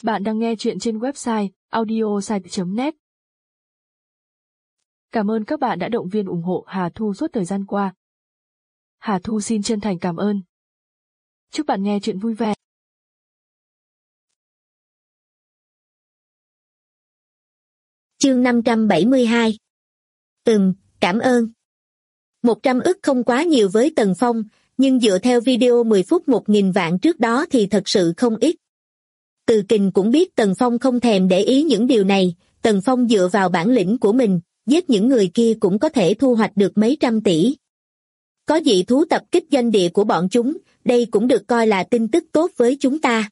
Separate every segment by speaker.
Speaker 1: Bạn đang nghe chuyện trên website audiosite.net. Cảm ơn các bạn đã động viên ủng hộ Hà Thu suốt thời gian qua. Hà Thu xin chân thành cảm ơn. Chúc bạn nghe chuyện vui vẻ.
Speaker 2: Chương 572. Cảm ơn. 100 ức không quá nhiều với Tần Phong, nhưng dựa theo video 10 phút 1.000 vạn trước đó thì thật sự không ít. Từ Kình cũng biết Tần Phong không thèm để ý những điều này, Tần Phong dựa vào bản lĩnh của mình, giết những người kia cũng có thể thu hoạch được mấy trăm tỷ. Có dị thú tập kích doanh địa của bọn chúng, đây cũng được coi là tin tức tốt với chúng ta.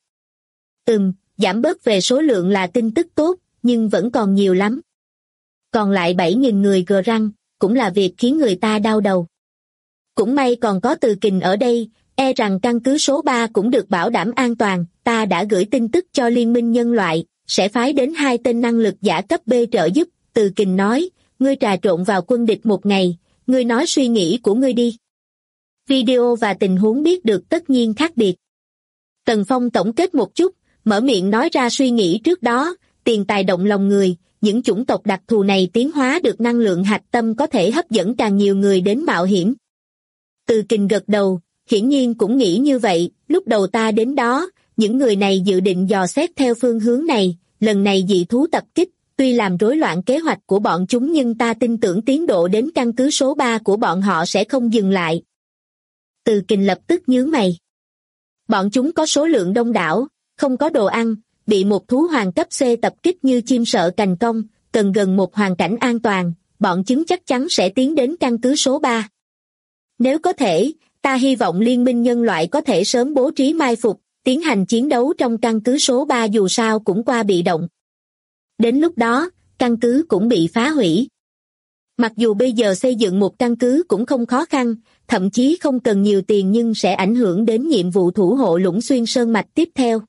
Speaker 2: Giảm bớt về số lượng là tin tức tốt, nhưng vẫn còn nhiều lắm. Còn lại 7.000 người gờ răng, cũng là việc khiến người ta đau đầu. Cũng may còn có Từ Kình ở đây, e rằng căn cứ số 3 cũng được bảo đảm an toàn, ta đã gửi tin tức cho Liên minh Nhân loại, sẽ phái đến 2 tên năng lực giả cấp B trợ giúp. Từ Kình nói, ngươi trà trộn vào quân địch một ngày, ngươi nói suy nghĩ của ngươi đi. Video và tình huống biết được tất nhiên khác biệt. Tần Phong tổng kết một chút, mở miệng nói ra suy nghĩ trước đó, tiền tài động lòng người, những chủng tộc đặc thù này tiến hóa được năng lượng hạch tâm có thể hấp dẫn càng nhiều người đến mạo hiểm. Từ Kình gật đầu, hiển nhiên cũng nghĩ như vậy, lúc đầu ta đến đó, những người này dự định dò xét theo phương hướng này, lần này dị thú tập kích, tuy làm rối loạn kế hoạch của bọn chúng nhưng ta tin tưởng tiến độ đến căn cứ số 3 của bọn họ sẽ không dừng lại. Từ Kình lập tức nhướng mày. Bọn chúng có số lượng đông đảo, không có đồ ăn, bị một thú hoàng cấp C tập kích như chim sợ cành cong, cần gần một hoàn cảnh an toàn, bọn chúng chắc chắn sẽ tiến đến căn cứ số 3. Nếu có thể, ta hy vọng Liên minh Nhân loại có thể sớm bố trí mai phục, tiến hành chiến đấu trong căn cứ số 3 dù sao cũng qua bị động. Đến lúc đó, căn cứ cũng bị phá hủy. Mặc dù bây giờ xây dựng một căn cứ cũng không khó khăn, thậm chí không cần nhiều tiền nhưng sẽ ảnh hưởng đến nhiệm vụ thủ hộ Lũng Xuyên Sơn Mạch tiếp theo.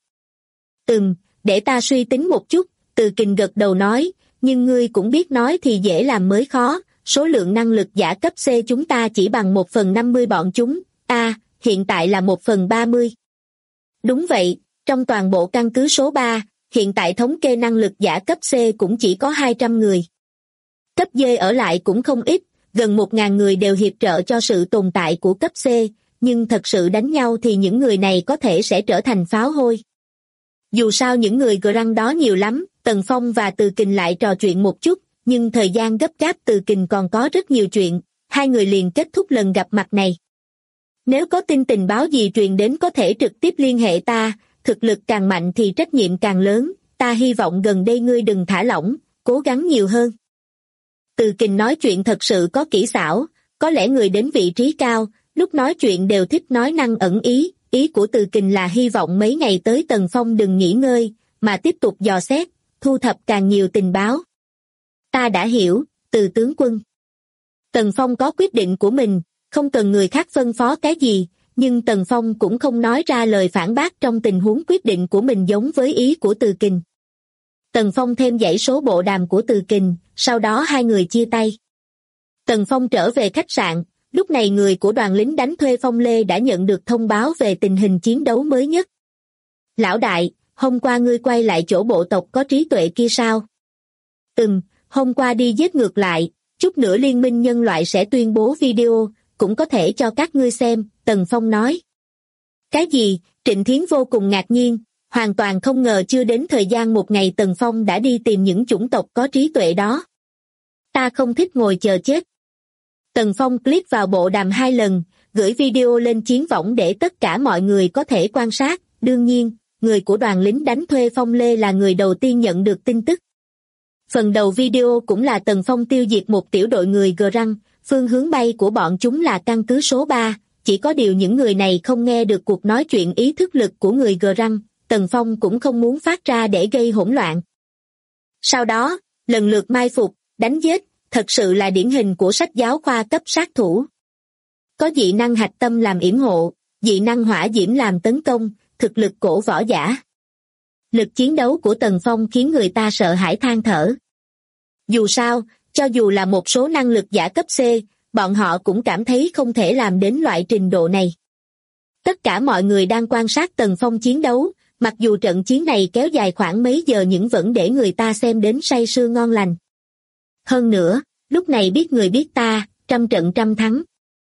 Speaker 2: Để ta suy tính một chút, Từ Kình gật đầu nói, nhưng ngươi cũng biết nói thì dễ làm mới khó, số lượng năng lực giả cấp C chúng ta chỉ bằng 1/50 bọn chúng, hiện tại là 1/30. Đúng vậy, trong toàn bộ căn cứ số 3, hiện tại thống kê năng lực giả cấp C cũng chỉ có 200 người. Cấp D ở lại cũng không ít, gần 1.000 người đều hiệp trợ cho sự tồn tại của cấp C, nhưng thật sự đánh nhau thì những người này có thể sẽ trở thành pháo hôi. Dù sao những người gờ răng đó nhiều lắm, Tần Phong và Từ Kình lại trò chuyện một chút, nhưng thời gian gấp gáp Từ Kình còn có rất nhiều chuyện, hai người liền kết thúc lần gặp mặt này. Nếu có tin tình báo gì truyền đến có thể trực tiếp liên hệ ta, thực lực càng mạnh thì trách nhiệm càng lớn, ta hy vọng gần đây ngươi đừng thả lỏng, cố gắng nhiều hơn. Từ Kình nói chuyện thật sự có kỹ xảo, có lẽ người đến vị trí cao, lúc nói chuyện đều thích nói năng ẩn ý, ý của Từ Kình là hy vọng mấy ngày tới Tần Phong đừng nghỉ ngơi, mà tiếp tục dò xét, thu thập càng nhiều tình báo. Ta đã hiểu, Từ tướng quân. Tần Phong có quyết định của mình, không cần người khác phân phó cái gì, nhưng Tần Phong cũng không nói ra lời phản bác trong tình huống quyết định của mình giống với ý của Từ Kình. Tần Phong thêm dãy số bộ đàm của Từ Kình, sau đó hai người chia tay. Tần Phong trở về khách sạn, lúc này người của đoàn lính đánh thuê Phong Lê đã nhận được thông báo về tình hình chiến đấu mới nhất. Lão đại, hôm qua ngươi quay lại chỗ bộ tộc có trí tuệ kia sao? Hôm qua đi giết ngược lại, chút nữa Liên minh Nhân loại sẽ tuyên bố video, cũng có thể cho các ngươi xem, Tần Phong nói. Cái gì? Trịnh Thiến vô cùng ngạc nhiên, hoàn toàn không ngờ chưa đến thời gian một ngày Tần Phong đã đi tìm những chủng tộc có trí tuệ đó. Ta không thích ngồi chờ chết. Tần Phong click vào bộ đàm 2 lần, gửi video lên chiến võng để tất cả mọi người có thể quan sát, đương nhiên, người của đoàn lính đánh thuê Phong Lê là người đầu tiên nhận được tin tức. Phần đầu video cũng là Tần Phong tiêu diệt một tiểu đội người gờ răng, phương hướng bay của bọn chúng là căn cứ số 3, chỉ có điều những người này không nghe được cuộc nói chuyện ý thức lực của người gờ răng, Tần Phong cũng không muốn phát ra để gây hỗn loạn. Sau đó, lần lượt mai phục, đánh giết, thật sự là điển hình của sách giáo khoa cấp sát thủ. Có dị năng hạch tâm làm yểm hộ, dị năng hỏa diễm làm tấn công, thực lực cổ võ giả. Lực chiến đấu của Tần Phong khiến người ta sợ hãi than thở. Dù sao, cho dù là một số năng lực giả cấp C, bọn họ cũng cảm thấy không thể làm đến loại trình độ này. Tất cả mọi người đang quan sát Tần Phong chiến đấu, Mặc dù trận chiến này kéo dài khoảng mấy giờ nhưng vẫn để người ta xem đến say sưa ngon lành. Hơn nữa, lúc này biết người biết ta, trăm trận trăm thắng.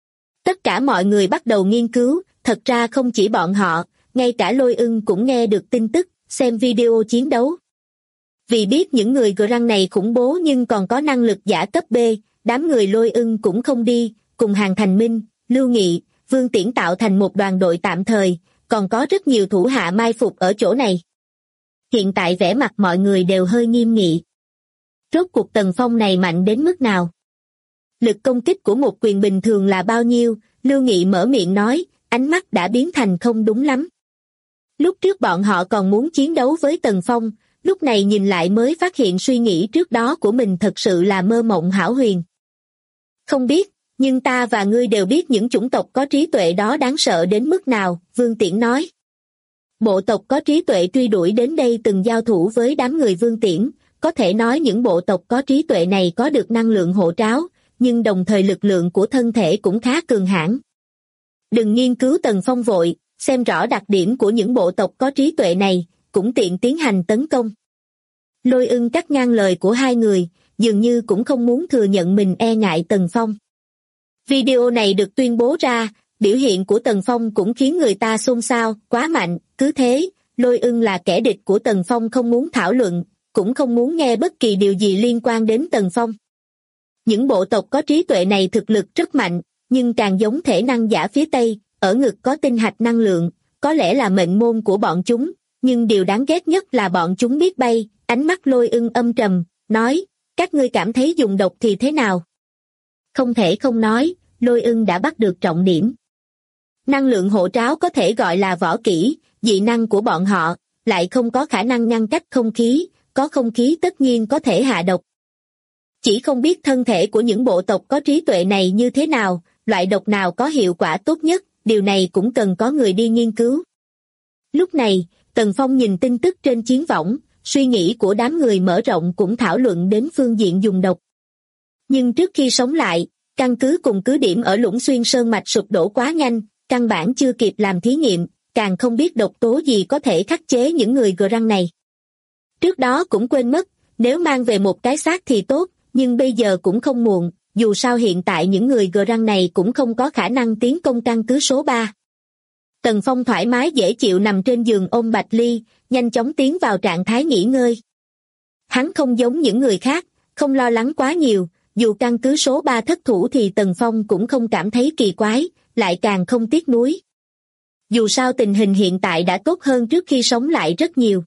Speaker 2: Tất cả mọi người bắt đầu nghiên cứu, thật ra không chỉ bọn họ, ngay cả Lôi Ưng cũng nghe được tin tức, xem video chiến đấu. Vì biết những người Grang này khủng bố nhưng còn có năng lực giả cấp B, đám người Lôi Ưng cũng không đi, cùng Hàn Thành Minh, Lưu Nghị, Vương Tiễn tạo thành một đoàn đội tạm thời, còn có rất nhiều thủ hạ mai phục ở chỗ này. Hiện tại vẻ mặt mọi người đều hơi nghiêm nghị. Rốt cuộc Tần Phong này mạnh đến mức nào? Lực công kích của một quyền bình thường là bao nhiêu? Lưu Nghị mở miệng nói, ánh mắt đã biến thành không đúng lắm. Lúc trước bọn họ còn muốn chiến đấu với Tần Phong, lúc này nhìn lại mới phát hiện suy nghĩ trước đó của mình thật sự là mơ mộng hão huyền. Không biết, nhưng ta và ngươi đều biết những chủng tộc có trí tuệ đó đáng sợ đến mức nào, Vương Tiễn nói. Bộ tộc có trí tuệ truy đuổi đến đây từng giao thủ với đám người Vương Tiễn, có thể nói những bộ tộc có trí tuệ này có được năng lượng hộ tráo, nhưng đồng thời lực lượng của thân thể cũng khá cường hãn. Đừng nghiên cứu Tần Phong vội, xem rõ đặc điểm của những bộ tộc có trí tuệ này, cũng tiện tiến hành tấn công. Lôi Ưng cắt ngang lời của hai người, dường như cũng không muốn thừa nhận mình e ngại Tần Phong. Video này được tuyên bố ra, biểu hiện của Tần Phong cũng khiến người ta xôn xao, quá mạnh, cứ thế, Lôi Ưng là kẻ địch của Tần Phong không muốn thảo luận, cũng không muốn nghe bất kỳ điều gì liên quan đến Tần Phong. Những bộ tộc có trí tuệ này thực lực rất mạnh, nhưng càng giống thể năng giả phía Tây, ở ngực có tinh hạch năng lượng, có lẽ là mệnh môn của bọn chúng, nhưng điều đáng ghét nhất là bọn chúng biết bay. Ánh mắt Lôi Ưng âm trầm, nói, các ngươi cảm thấy dùng độc thì thế nào? Không thể không nói, Lôi Ưng đã bắt được trọng điểm. Năng lượng hộ tráo có thể gọi là võ kỹ, dị năng của bọn họ, lại không có khả năng ngăn cách không khí, có không khí tất nhiên có thể hạ độc. Chỉ không biết thân thể của những bộ tộc có trí tuệ này như thế nào, loại độc nào có hiệu quả tốt nhất, điều này cũng cần có người đi nghiên cứu. Lúc này, Tần Phong nhìn tin tức trên chiến võng, suy nghĩ của đám người mở rộng cũng thảo luận đến phương diện dùng độc. Nhưng trước khi sống lại, căn cứ cùng cứ điểm ở Lũng Xuyên Sơn Mạch sụp đổ quá nhanh, căn bản chưa kịp làm thí nghiệm, càng không biết độc tố gì có thể khắc chế những người Grang này. Trước đó cũng quên mất, nếu mang về một cái xác thì tốt, nhưng bây giờ cũng không muộn, dù sao hiện tại những người Grang này cũng không có khả năng tiến công căn cứ số 3. Tần Phong thoải mái dễ chịu nằm trên giường ôm Bạch Ly, nhanh chóng tiến vào trạng thái nghỉ ngơi. Hắn không giống những người khác, không lo lắng quá nhiều, dù căn cứ số 3 thất thủ thì Tần Phong cũng không cảm thấy kỳ quái, lại càng không tiếc nuối. Dù sao tình hình hiện tại đã tốt hơn trước khi sống lại rất nhiều.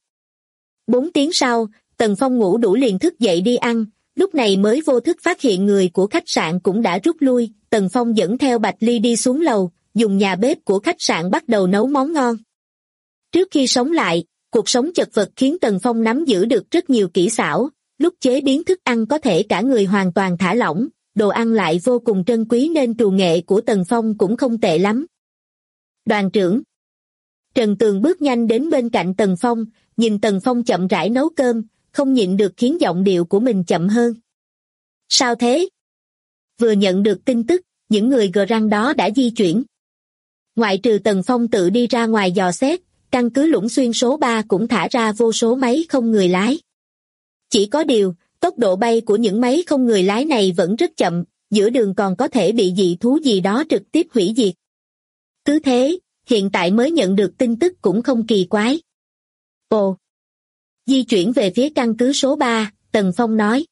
Speaker 2: 4 tiếng sau, Tần Phong ngủ đủ liền thức dậy đi ăn, lúc này mới vô thức phát hiện người của khách sạn cũng đã rút lui, Tần Phong dẫn theo Bạch Ly đi xuống lầu, dùng nhà bếp của khách sạn bắt đầu nấu món ngon. Trước khi sống lại, cuộc sống chật vật khiến Tần Phong nắm giữ được rất nhiều kỹ xảo, lúc chế biến thức ăn có thể cả người hoàn toàn thả lỏng, đồ ăn lại vô cùng trân quý nên trù nghệ của Tần Phong cũng không tệ lắm. Đoàn trưởng Trần Tường bước nhanh đến bên cạnh Tần Phong, nhìn Tần Phong chậm rãi nấu cơm, không nhịn được khiến giọng điệu của mình chậm hơn. Sao thế? Vừa nhận được tin tức, những người Grang đó đã di chuyển. Ngoại trừ Tần Phong tự đi ra ngoài dò xét, căn cứ Lũng Xuyên số 3 cũng thả ra vô số máy không người lái. Chỉ có điều, tốc độ bay của những máy không người lái này vẫn rất chậm, giữa đường còn có thể bị dị thú gì đó trực tiếp hủy diệt. Cứ thế, hiện tại mới nhận được tin tức cũng không kỳ quái. Ồ! Di chuyển về phía căn cứ số 3, Tần Phong nói.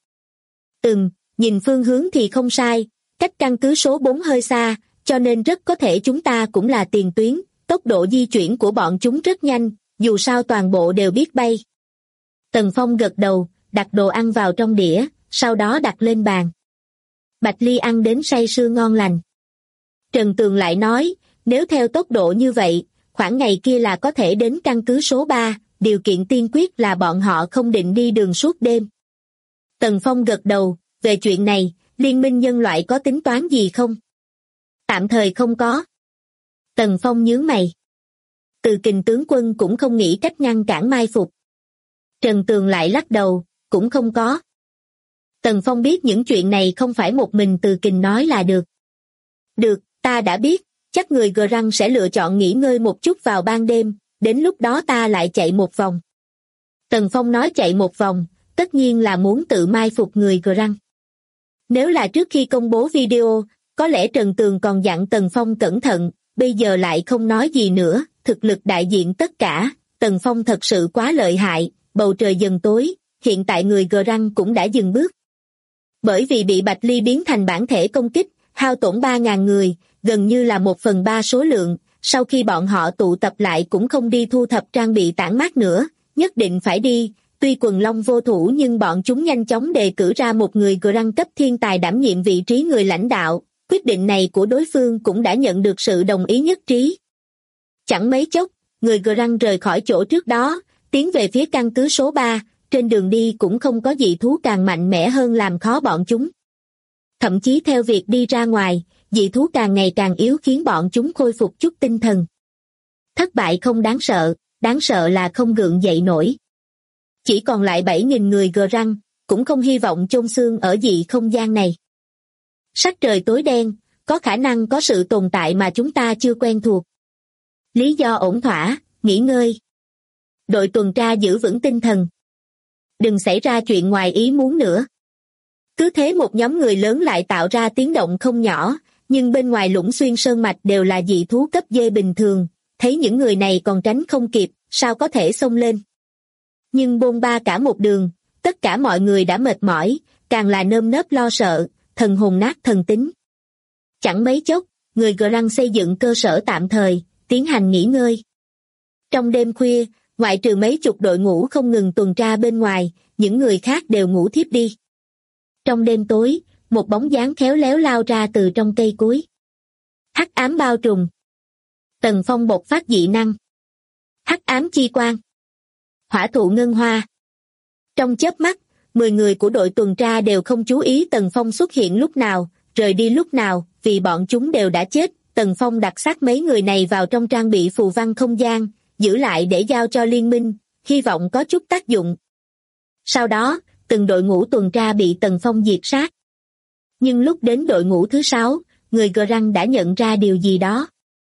Speaker 2: Nhìn phương hướng thì không sai, cách căn cứ số 4 hơi xa, cho nên rất có thể chúng ta cũng là tiền tuyến, tốc độ di chuyển của bọn chúng rất nhanh, dù sao toàn bộ đều biết bay. Tần Phong gật đầu, đặt đồ ăn vào trong đĩa, sau đó đặt lên bàn. Bạch Ly ăn đến say sưa ngon lành. Trần Tường lại nói, nếu theo tốc độ như vậy, khoảng ngày kia là có thể đến căn cứ số 3, điều kiện tiên quyết là bọn họ không định đi đường suốt đêm. Tần Phong gật đầu, về chuyện này, Liên minh nhân loại có tính toán gì không? Tạm thời không có. Tần Phong nhướng mày. Từ Kình tướng quân cũng không nghĩ cách ngăn cản mai phục. Trần Tường lại lắc đầu, cũng không có. Tần Phong biết những chuyện này không phải một mình Từ Kình nói là được. Được, ta đã biết, chắc người Grang sẽ lựa chọn nghỉ ngơi một chút vào ban đêm, đến lúc đó ta lại chạy một vòng. Tần Phong nói chạy một vòng, tất nhiên là muốn tự mai phục người Grang. Nếu là trước khi công bố video, có lẽ Trần Tường còn dặn Tần Phong cẩn thận, bây giờ lại không nói gì nữa, thực lực đại diện tất cả, Tần Phong thật sự quá lợi hại, bầu trời dần tối, hiện tại người Grang cũng đã dừng bước. Bởi vì bị Bạch Ly biến thành bản thể công kích, hao tổn 3.000 người, gần như là 1/3 số lượng, sau khi bọn họ tụ tập lại cũng không đi thu thập trang bị tản mát nữa, nhất định phải đi, tuy quần long vô thủ nhưng bọn chúng nhanh chóng đề cử ra một người Grang cấp thiên tài đảm nhiệm vị trí người lãnh đạo, quyết định này của đối phương cũng đã nhận được sự đồng ý nhất trí. Chẳng mấy chốc, người Grang rời khỏi chỗ trước đó, tiến về phía căn cứ số 3, trên đường đi cũng không có dị thú càng mạnh mẽ hơn làm khó bọn chúng. Thậm chí theo việc đi ra ngoài, dị thú càng ngày càng yếu khiến bọn chúng khôi phục chút tinh thần. Thất bại không đáng sợ là không gượng dậy nổi. Chỉ còn lại 7.000 người Grang, cũng không hy vọng chôn xương ở dị không gian này. Sắc trời tối đen, có khả năng có sự tồn tại mà chúng ta chưa quen thuộc. Lý do ổn thỏa, nghỉ ngơi. Đội tuần tra giữ vững tinh thần. Đừng xảy ra chuyện ngoài ý muốn nữa. Cứ thế một nhóm người lớn lại tạo ra tiếng động không nhỏ, nhưng bên ngoài Lũng Xuyên Sơn Mạch đều là dị thú cấp D bình thường, thấy những người này còn tránh không kịp, sao có thể xông lên. Nhưng bôn ba cả một đường, tất cả mọi người đã mệt mỏi, càng là nơm nớp lo sợ, thần hồn nát thần tính. Chẳng mấy chốc, người Grang xây dựng cơ sở tạm thời, tiến hành nghỉ ngơi. Trong đêm khuya, ngoại trừ mấy chục đội ngũ không ngừng tuần tra bên ngoài, những người khác đều ngủ thiếp đi. Trong đêm tối, một bóng dáng khéo léo lao ra từ trong cây cối. Hắc ám bao trùm. Tần Phong bộc phát dị năng. Hắc ám chi quang. Hỏa thụ ngân hoa. Trong chớp mắt, 10 người của đội tuần tra đều không chú ý Tần Phong xuất hiện lúc nào, rời đi lúc nào, vì bọn chúng đều đã chết. Tần Phong đặt xác mấy người này vào trong trang bị phù văn không gian, giữ lại để giao cho liên minh, hy vọng có chút tác dụng. Sau đó, từng đội ngũ tuần tra bị Tần Phong diệt sát. Nhưng lúc đến đội ngũ thứ 6, người Grang đã nhận ra điều gì đó.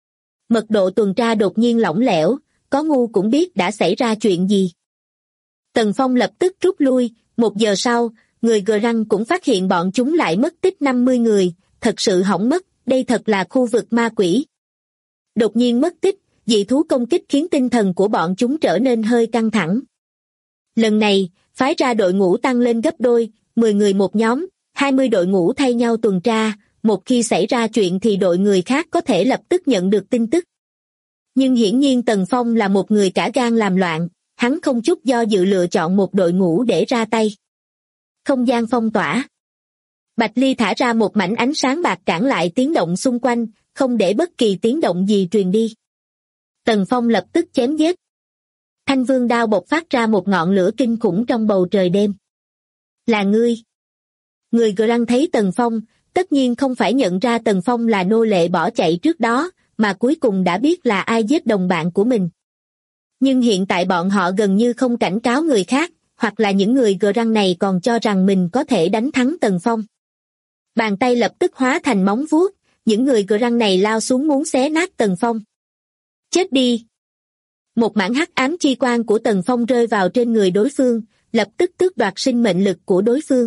Speaker 2: Mật độ tuần tra đột nhiên lỏng lẻo, có ngu cũng biết đã xảy ra chuyện gì. Tần Phong lập tức rút lui, 1 giờ sau, người Grang cũng phát hiện bọn chúng lại mất tích 50 người, thật sự hỏng mất, đây thật là khu vực ma quỷ. Đột nhiên mất tích, dị thú công kích khiến tinh thần của bọn chúng trở nên hơi căng thẳng. Lần này, phái ra đội ngũ tăng lên gấp đôi, 10 người một nhóm, 20 đội ngũ thay nhau tuần tra, một khi xảy ra chuyện thì đội người khác có thể lập tức nhận được tin tức. Nhưng hiển nhiên Tần Phong là một người cả gan làm loạn, hắn không chút do dự lựa chọn một đội ngũ để ra tay. Không gian phong tỏa. Bạch Ly thả ra một mảnh ánh sáng bạc cản lại tiếng động xung quanh, không để bất kỳ tiếng động gì truyền đi. Tần Phong lập tức chém giết. Thanh Vương đao bộc phát ra một ngọn lửa kinh khủng trong bầu trời đêm. Là ngươi. Người Grang thấy Tần Phong, tất nhiên không phải nhận ra Tần Phong là nô lệ bỏ chạy trước đó, mà cuối cùng đã biết là ai giết đồng bạn của mình. Nhưng hiện tại bọn họ gần như không cảnh cáo người khác, hoặc là những người Grang này còn cho rằng mình có thể đánh thắng Tần Phong. Bàn tay lập tức hóa thành móng vuốt, những người Grang này lao xuống muốn xé nát Tần Phong. Chết đi! Một mảng hắc ám chi quang của Tần Phong rơi vào trên người đối phương, lập tức tước đoạt sinh mệnh lực của đối phương.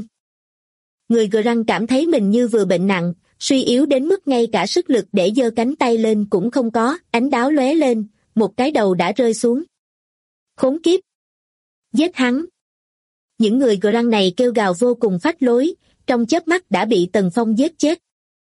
Speaker 2: Người Grang cảm thấy mình như vừa bệnh nặng, suy yếu đến mức ngay cả sức lực để giơ cánh tay lên cũng không có, ánh đáo lóe lên, một cái đầu đã rơi xuống. Khốn kiếp! Giết hắn! Những người Grang này kêu gào vô cùng phách lối, trong chớp mắt đã bị Tần Phong giết chết.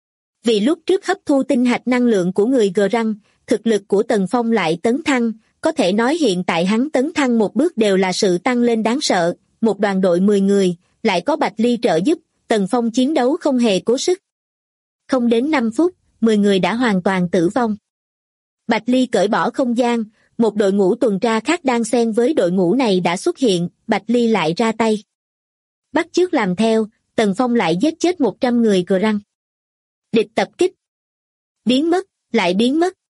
Speaker 2: Vì lúc trước hấp thu tinh hạch năng lượng của người Grang, thực lực của Tần Phong lại tấn thăng, có thể nói hiện tại hắn tấn thăng một bước đều là sự tăng lên đáng sợ, một đoàn đội 10 người, lại có Bạch Ly trợ giúp, Tần Phong chiến đấu không hề cố sức. Không đến 5 phút, 10 người đã hoàn toàn tử vong. Bạch Ly cởi bỏ không gian, một đội ngũ tuần tra khác đang xen với đội ngũ này đã xuất hiện, Bạch Ly lại ra tay. Bắt chước làm theo, Tần Phong lại giết chết 100 người Grang. Địch tập kích. Biến mất, lại biến mất.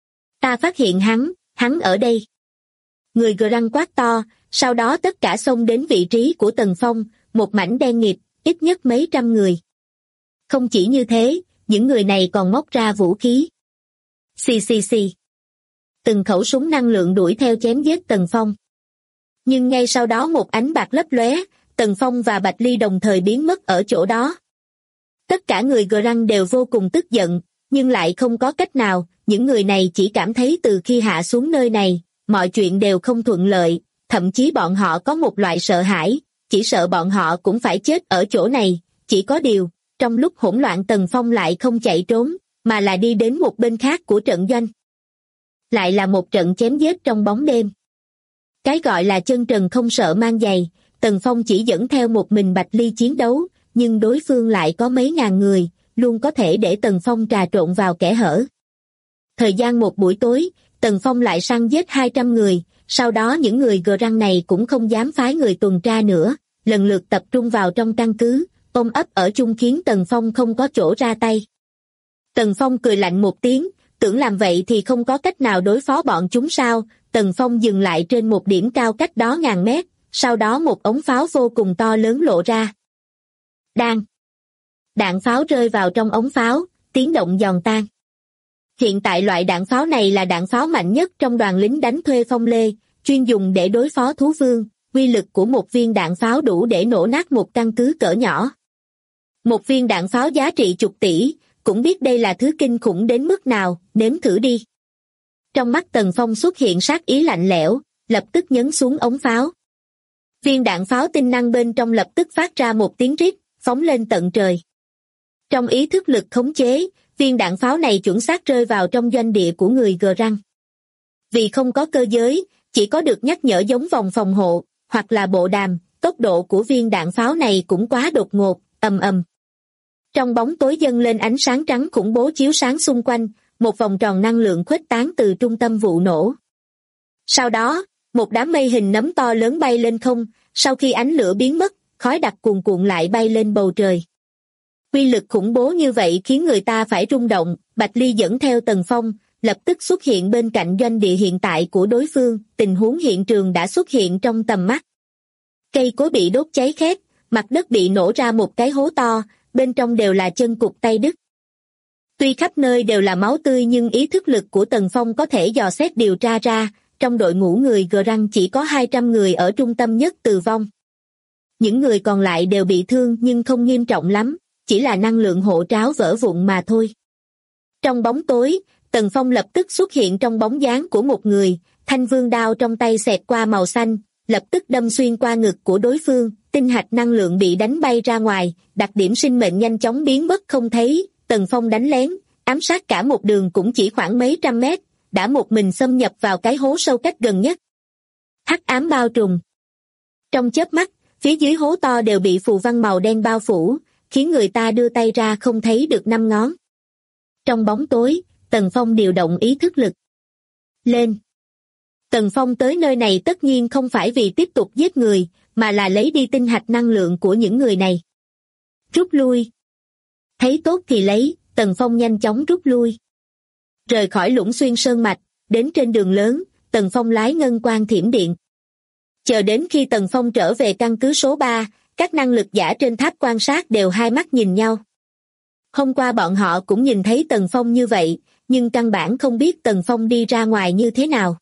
Speaker 2: Ta phát hiện hắn ở đây. Người Grang quát to, sau đó tất cả xông đến vị trí của Tần Phong, một mảnh đen nghịt, ít nhất mấy trăm người. Không chỉ như thế, những người này còn móc ra vũ khí. Xì xì xì. từng khẩu súng năng lượng đuổi theo chém giết Tần Phong. Nhưng ngay sau đó một ánh bạc lấp lóe, Tần Phong và Bạch Ly đồng thời biến mất ở chỗ đó. Tất cả người Grang đều vô cùng tức giận, nhưng lại không có cách nào, những người này chỉ cảm thấy từ khi hạ xuống nơi này, mọi chuyện đều không thuận lợi, thậm chí bọn họ có một loại sợ hãi, chỉ sợ bọn họ cũng phải chết ở chỗ này, chỉ có điều, trong lúc hỗn loạn Tần Phong lại không chạy trốn, mà là đi đến một bên khác của trận doanh. Lại là một trận chém giết trong bóng đêm. Cái gọi là chân trần không sợ mang giày, Tần Phong chỉ dẫn theo một mình Bạch Ly chiến đấu, nhưng đối phương lại có mấy ngàn người, luôn có thể để Tần Phong trà trộn vào kẽ hở. Thời gian một buổi tối, Tần Phong lại săn giết 200 người, sau đó những người Grang này cũng không dám phái người tuần tra nữa, lần lượt tập trung vào trong căn cứ, ôm ấp ở chung khiến Tần Phong không có chỗ ra tay. Tần Phong cười lạnh một tiếng, tưởng làm vậy thì không có cách nào đối phó bọn chúng sao. Tần Phong dừng lại trên một điểm cao cách đó ngàn mét, sau đó một ống pháo vô cùng to lớn lộ ra. Đan! Đạn pháo rơi vào trong ống pháo, tiếng động giòn tan. Hiện tại loại đạn pháo này là đạn pháo mạnh nhất trong đoàn lính đánh thuê Phong Lê, chuyên dùng để đối phó thú vương, uy lực của một viên đạn pháo đủ để nổ nát một căn cứ cỡ nhỏ. Một viên đạn pháo giá trị chục tỷ, cũng biết đây là thứ kinh khủng đến mức nào, nếm thử đi. Trong mắt Tần Phong xuất hiện sát ý lạnh lẽo, lập tức nhấn xuống ống pháo. Viên đạn pháo tinh năng bên trong lập tức phát ra một tiếng rít, phóng lên tận trời. Trong ý thức lực khống chế, viên đạn pháo này chuẩn xác rơi vào trong doanh địa của người Grang. Vì không có cơ giới, chỉ có được nhắc nhở giống vòng phòng hộ, hoặc là bộ đàm, tốc độ của viên đạn pháo này cũng quá đột ngột, ầm ầm. Trong bóng tối dâng lên ánh sáng trắng khủng bố chiếu sáng xung quanh, một vòng tròn năng lượng khuếch tán từ trung tâm vụ nổ. Sau đó, một đám mây hình nấm to lớn bay lên không, sau khi ánh lửa biến mất, khói đặc cuồn cuộn lại bay lên bầu trời. Uy lực khủng bố như vậy khiến người ta phải rung động. Bạch Ly dẫn theo Tần Phong, lập tức xuất hiện bên cạnh doanh địa hiện tại của đối phương, tình huống hiện trường đã xuất hiện trong tầm mắt. Cây cối bị đốt cháy khét, mặt đất bị nổ ra một cái hố to, bên trong đều là chân cụt tay đứt. Tuy khắp nơi đều là máu tươi nhưng ý thức lực của Tần Phong có thể dò xét điều tra ra, trong đội ngũ người Grang chỉ có 200 người ở trung tâm nhất tử vong. Những người còn lại đều bị thương nhưng không nghiêm trọng lắm, chỉ là năng lượng hộ tráo vỡ vụn mà thôi. Trong bóng tối, Tần Phong lập tức xuất hiện trong bóng dáng của một người, thanh vương đao trong tay xẹt qua màu xanh, lập tức đâm xuyên qua ngực của đối phương, tinh hạch năng lượng bị đánh bay ra ngoài, đặc điểm sinh mệnh nhanh chóng biến mất không thấy. Tần Phong đánh lén, ám sát cả một đường cũng chỉ khoảng mấy trăm mét, đã một mình xâm nhập vào cái hố sâu cách gần nhất. Hắc ám bao trùm. Trong chớp mắt, phía dưới hố to đều bị phù văn màu đen bao phủ, khiến người ta đưa tay ra không thấy được năm ngón. Trong bóng tối, Tần Phong điều động ý thức lực. Lên! Tần Phong tới nơi này tất nhiên không phải vì tiếp tục giết người, mà là lấy đi tinh hạch năng lượng của những người này. Rút lui! Thấy tốt thì lấy, Tần Phong nhanh chóng rút lui. Rời khỏi Lũng Xuyên Sơn Mạch, đến trên đường lớn, Tần Phong lái ngân quang thiểm điện. Chờ đến khi Tần Phong trở về căn cứ số 3, các năng lực giả trên tháp quan sát đều hai mắt nhìn nhau. Hôm qua bọn họ cũng nhìn thấy Tần Phong như vậy, nhưng căn bản không biết Tần Phong đi ra ngoài như thế nào.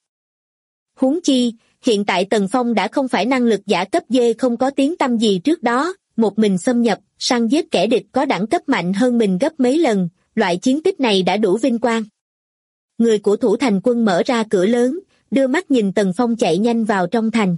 Speaker 2: Huống chi, hiện tại Tần Phong đã không phải năng lực giả cấp D không có tiếng tăm gì trước đó, một mình xâm nhập, săn giết kẻ địch có đẳng cấp mạnh hơn mình gấp mấy lần, loại chiến tích này đã đủ vinh quang. Người của thủ thành quân mở ra cửa lớn, đưa mắt nhìn Tần Phong chạy nhanh vào trong thành.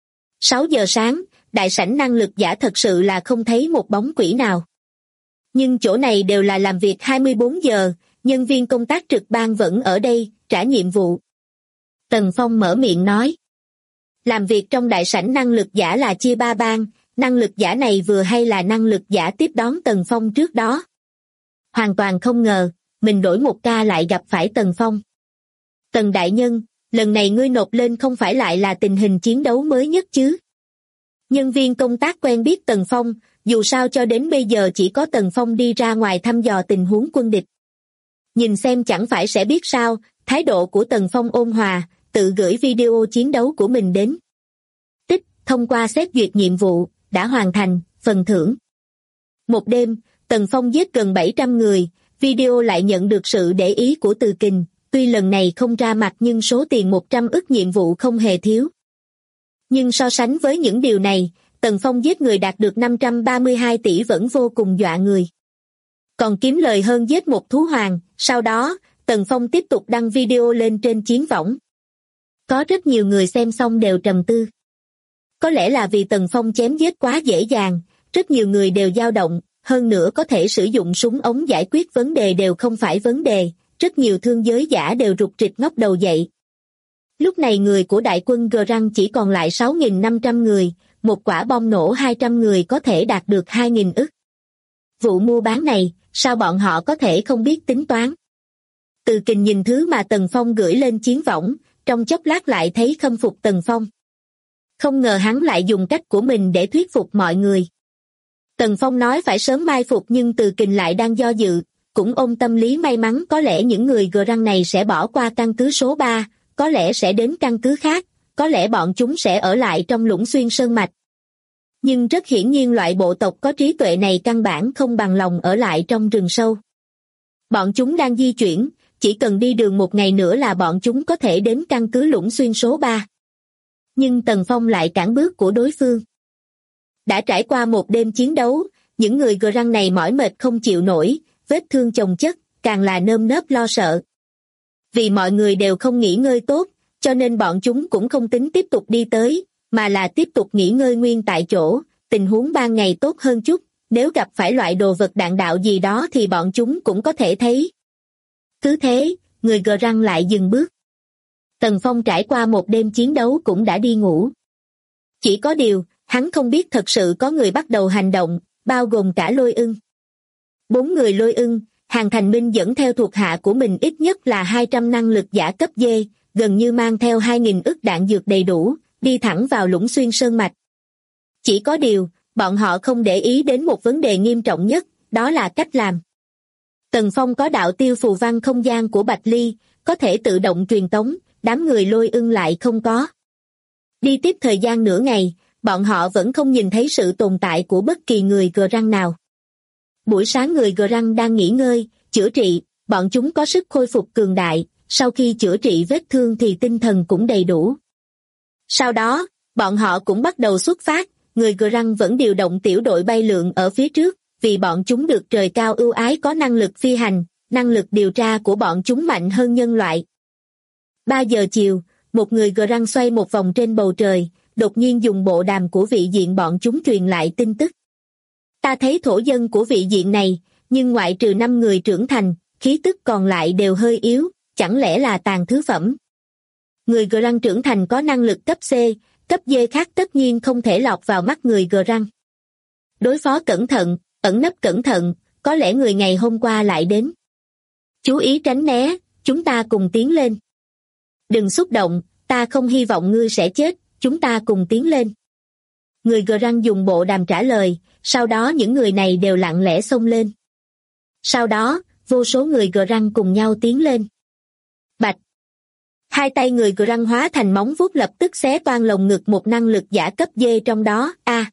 Speaker 2: 6 giờ sáng, đại sảnh năng lực giả thật sự là không thấy một bóng quỷ nào. Nhưng chỗ này đều là làm việc 24 giờ, nhân viên công tác trực ban vẫn ở đây, trả nhiệm vụ. Tần Phong mở miệng nói. Làm việc trong đại sảnh năng lực giả là chia 3 ban, năng lực giả này vừa hay là năng lực giả tiếp đón Tần Phong trước đó. Hoàn toàn không ngờ, mình đổi một ca lại gặp phải Tần Phong. Tần đại nhân, lần này ngươi nộp lên không phải lại là tình hình chiến đấu mới nhất chứ? Nhân viên công tác quen biết Tần Phong, dù sao cho đến bây giờ chỉ có Tần Phong đi ra ngoài thăm dò tình huống quân địch. Nhìn xem chẳng phải sẽ biết sao, thái độ của Tần Phong ôn hòa, tự gửi video chiến đấu của mình đến. Tích, thông qua xét duyệt nhiệm vụ, đã hoàn thành, phần thưởng. Một đêm, Tần Phong giết gần 700 người, video lại nhận được sự để ý của Từ Kình, tuy lần này không ra mặt nhưng số tiền 100 ức nhiệm vụ không hề thiếu. Nhưng so sánh với những điều này, Tần Phong giết người đạt được 532 tỷ vẫn vô cùng dọa người. Còn kiếm lời hơn giết một thú hoàng. Sau đó, Tần Phong tiếp tục đăng video lên trên chiến võng. Có rất nhiều người xem xong đều trầm tư. Có lẽ là vì Tần Phong chém giết quá dễ dàng, rất nhiều người đều dao động, hơn nữa có thể sử dụng súng ống giải quyết vấn đề đều không phải vấn đề, rất nhiều thương giới giả đều rụt rịch ngóc đầu dậy. Lúc này người của đại quân Grang chỉ còn lại 6.500 người, một quả bom nổ 200 người có thể đạt được 2.000 ức. Vụ mua bán này, sao bọn họ có thể không biết tính toán? Từ Kình nhìn thứ mà Tần Phong gửi lên chiến võng, trong chốc lát lại thấy khâm phục Tần Phong. Không ngờ hắn lại dùng cách của mình để thuyết phục mọi người. Tần Phong nói phải sớm mai phục nhưng Từ Kình lại đang do dự, cũng ôm tâm lý may mắn có lẽ những người Grang này sẽ bỏ qua căn cứ số 3, có lẽ sẽ đến căn cứ khác, có lẽ bọn chúng sẽ ở lại trong Lũng Xuyên Sơn Mạch. Nhưng rất hiển nhiên loại bộ tộc có trí tuệ này căn bản không bằng lòng ở lại trong rừng sâu. Bọn chúng đang di chuyển, chỉ cần đi đường một ngày nữa là bọn chúng có thể đến căn cứ Lũng Xuyên số 3. Nhưng Tần Phong lại cản bước của đối phương. Đã trải qua một đêm chiến đấu, những người Grang này mỏi mệt không chịu nổi, vết thương chồng chất, càng là nơm nớp lo sợ. Vì mọi người đều không nghỉ ngơi tốt, cho nên bọn chúng cũng không tính tiếp tục đi tới, mà là tiếp tục nghỉ ngơi nguyên tại chỗ, tình huống ban ngày tốt hơn chút, nếu gặp phải loại đồ vật đạn đạo gì đó thì bọn chúng cũng có thể thấy. Cứ thế, người Grang lại dừng bước. Tần Phong trải qua một đêm chiến đấu cũng đã đi ngủ. Chỉ có điều, hắn không biết thật sự có người bắt đầu hành động, bao gồm cả Lôi Ưng. 4 người Lôi Ưng, Hàn Thành Minh dẫn theo thuộc hạ của mình ít nhất là 200 năng lực giả cấp D, gần như mang theo 2.000 ức đạn dược đầy đủ, đi thẳng vào Lũng Xuyên Sơn Mạch. Chỉ có điều, bọn họ không để ý đến một vấn đề nghiêm trọng nhất, đó là cách làm. Tần Phong có đạo tiêu phù văn không gian của Bạch Ly, có thể tự động truyền tống, đám người Lôi Ưng lại không có. Đi tiếp thời gian nửa ngày, bọn họ vẫn không nhìn thấy sự tồn tại của bất kỳ người Grang nào. Buổi sáng người Grang đang nghỉ ngơi, chữa trị, bọn chúng có sức khôi phục cường đại, sau khi chữa trị vết thương thì tinh thần cũng đầy đủ. Sau đó, bọn họ cũng bắt đầu xuất phát, người Grang vẫn điều động tiểu đội bay lượn ở phía trước, vì bọn chúng được trời cao ưu ái có năng lực phi hành, năng lực điều tra của bọn chúng mạnh hơn nhân loại. 3 giờ chiều, một người Grang xoay một vòng trên bầu trời, đột nhiên dùng bộ đàm của vị diện bọn chúng truyền lại tin tức. Ta thấy thổ dân của vị diện này, nhưng ngoại trừ 5 người trưởng thành, khí tức còn lại đều hơi yếu, chẳng lẽ là tàn thứ phẩm. Người Grang trưởng thành có năng lực cấp C, cấp D khác tất nhiên không thể lọt vào mắt người Grang. Đối phó cẩn thận, ẩn nấp cẩn thận, có lẽ người ngày hôm qua lại đến. Chú ý tránh né, chúng ta cùng tiến lên. Đừng xúc động, ta không hy vọng ngươi sẽ chết, chúng ta cùng tiến lên. Người Grang dùng bộ đàm trả lời, sau đó những người này đều lặng lẽ xông lên. Sau đó, vô số người Grang cùng nhau tiến lên. Bạch! Hai tay người Grang hóa thành móng vuốt lập tức xé toang lồng ngực một năng lực giả cấp D trong đó.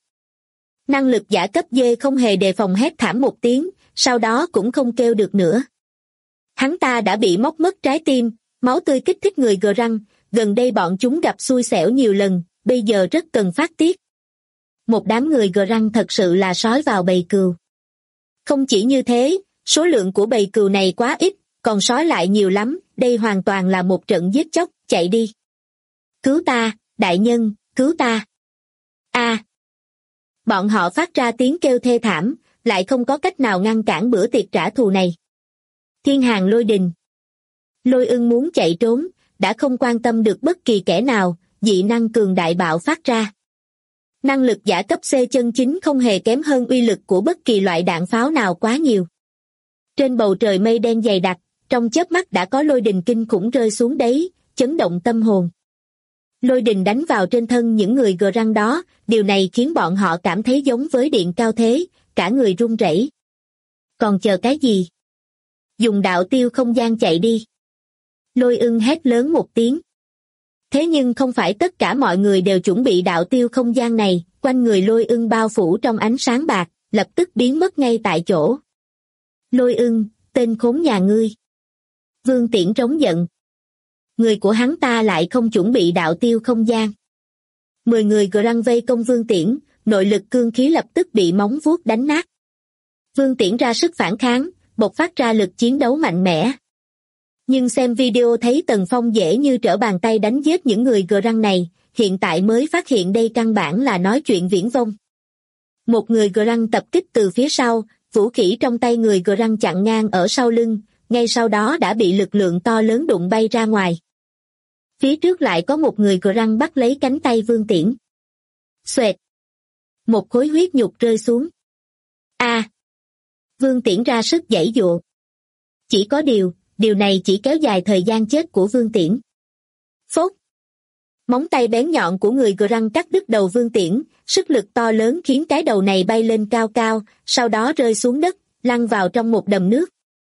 Speaker 2: Năng lực giả cấp D không hề đề phòng hét thảm một tiếng, sau đó cũng không kêu được nữa. Hắn ta đã bị móc mất trái tim, máu tươi kích thích người Grang, gần đây bọn chúng gặp xui xẻo nhiều lần, bây giờ rất cần phát tiết. Một đám người Grang thật sự là sói vào bầy cừu. Không chỉ như thế, số lượng của bầy cừu này quá ít, còn sói lại nhiều lắm, đây hoàn toàn là một trận giết chóc, chạy đi. Cứu ta, đại nhân, cứu ta. Bọn họ phát ra tiếng kêu thê thảm, lại không có cách nào ngăn cản bữa tiệc trả thù này. Thiên Hàn Lôi Đình. Lôi Ưng muốn chạy trốn, đã không quan tâm được bất kỳ kẻ nào, dị năng cường đại bạo phát ra. Năng lực giả cấp C chân chính không hề kém hơn uy lực của bất kỳ loại đạn pháo nào quá nhiều. Trên bầu trời mây đen dày đặc, trong chớp mắt đã có lôi đình kinh khủng rơi xuống đấy, chấn động tâm hồn. Lôi đình đánh vào trên thân những người Grang đó, điều này khiến bọn họ cảm thấy giống với điện cao thế, cả người run rẩy. Còn chờ cái gì? Dùng đạo tiêu không gian chạy đi. Lôi Ưng hét lớn một tiếng. Thế nhưng không phải tất cả mọi người đều chuẩn bị đạo tiêu không gian này, quanh người Lôi Ưng bao phủ trong ánh sáng bạc, lập tức biến mất ngay tại chỗ. Lôi Ưng, tên khốn nhà ngươi. Vương Tiễn trống giận. Người của hắn ta lại không chuẩn bị đạo tiêu không gian. 10 người Grang vây công Vương Tiễn, nội lực cương khí lập tức bị móng vuốt đánh nát. Vương Tiễn ra sức phản kháng, bộc phát ra lực chiến đấu mạnh mẽ. Nhưng xem video thấy Tần Phong dễ như trở bàn tay đánh giết những người Grang này, hiện tại mới phát hiện đây căn bản là nói chuyện viển vông. Một người Grang tập kích từ phía sau, vũ khí trong tay người Grang chặn ngang ở sau lưng, ngay sau đó đã bị lực lượng to lớn đụng bay ra ngoài. Phía trước lại có một người Grang bắt lấy cánh tay Vương Tiễn. Xoẹt! Một khối huyết nhục rơi xuống. A! Vương Tiễn ra sức giãy giụa. Chỉ có điều này chỉ kéo dài thời gian chết của Vương Tiễn. Phốt! Móng tay bén nhọn của người Grang cắt đứt đầu Vương Tiễn, sức lực to lớn khiến cái đầu này bay lên cao cao, sau đó rơi xuống đất, lăn vào trong một đầm nước.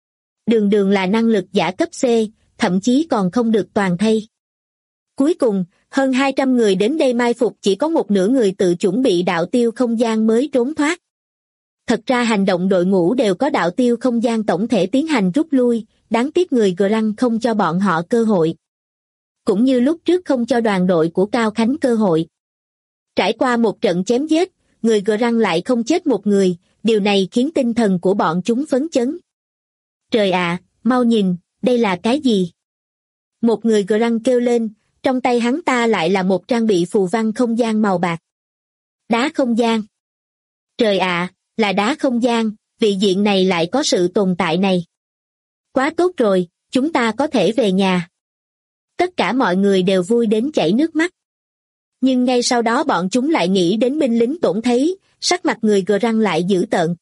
Speaker 2: Đường là năng lực giả cấp C, thậm chí còn không được toàn thây. Cuối cùng, hơn 200 người đến đây mai phục chỉ có một nửa người tự chuẩn bị đạo tiêu không gian mới trốn thoát. Thật ra hành động đội ngũ đều có đạo tiêu không gian tổng thể tiến hành rút lui, đáng tiếc người Grang không cho bọn họ cơ hội. Cũng như lúc trước không cho đoàn đội của Cao Khánh cơ hội. Trải qua một trận chém giết, người Grang lại không chết một người, điều này khiến tinh thần của bọn chúng phấn chấn. Trời ạ, mau nhìn, đây là cái gì? Một người Grang kêu lên, trong tay hắn ta lại là một trang bị phù văn không gian màu bạc. Đá không gian. Trời ạ, là đá không gian, vị diện này lại có sự tồn tại này. Quá tốt rồi, chúng ta có thể về nhà. Tất cả mọi người đều vui đến chảy nước mắt. Nhưng ngay sau đó bọn chúng lại nghĩ đến binh lính tổn thấy, sắc mặt người Grang lại dữ tợn.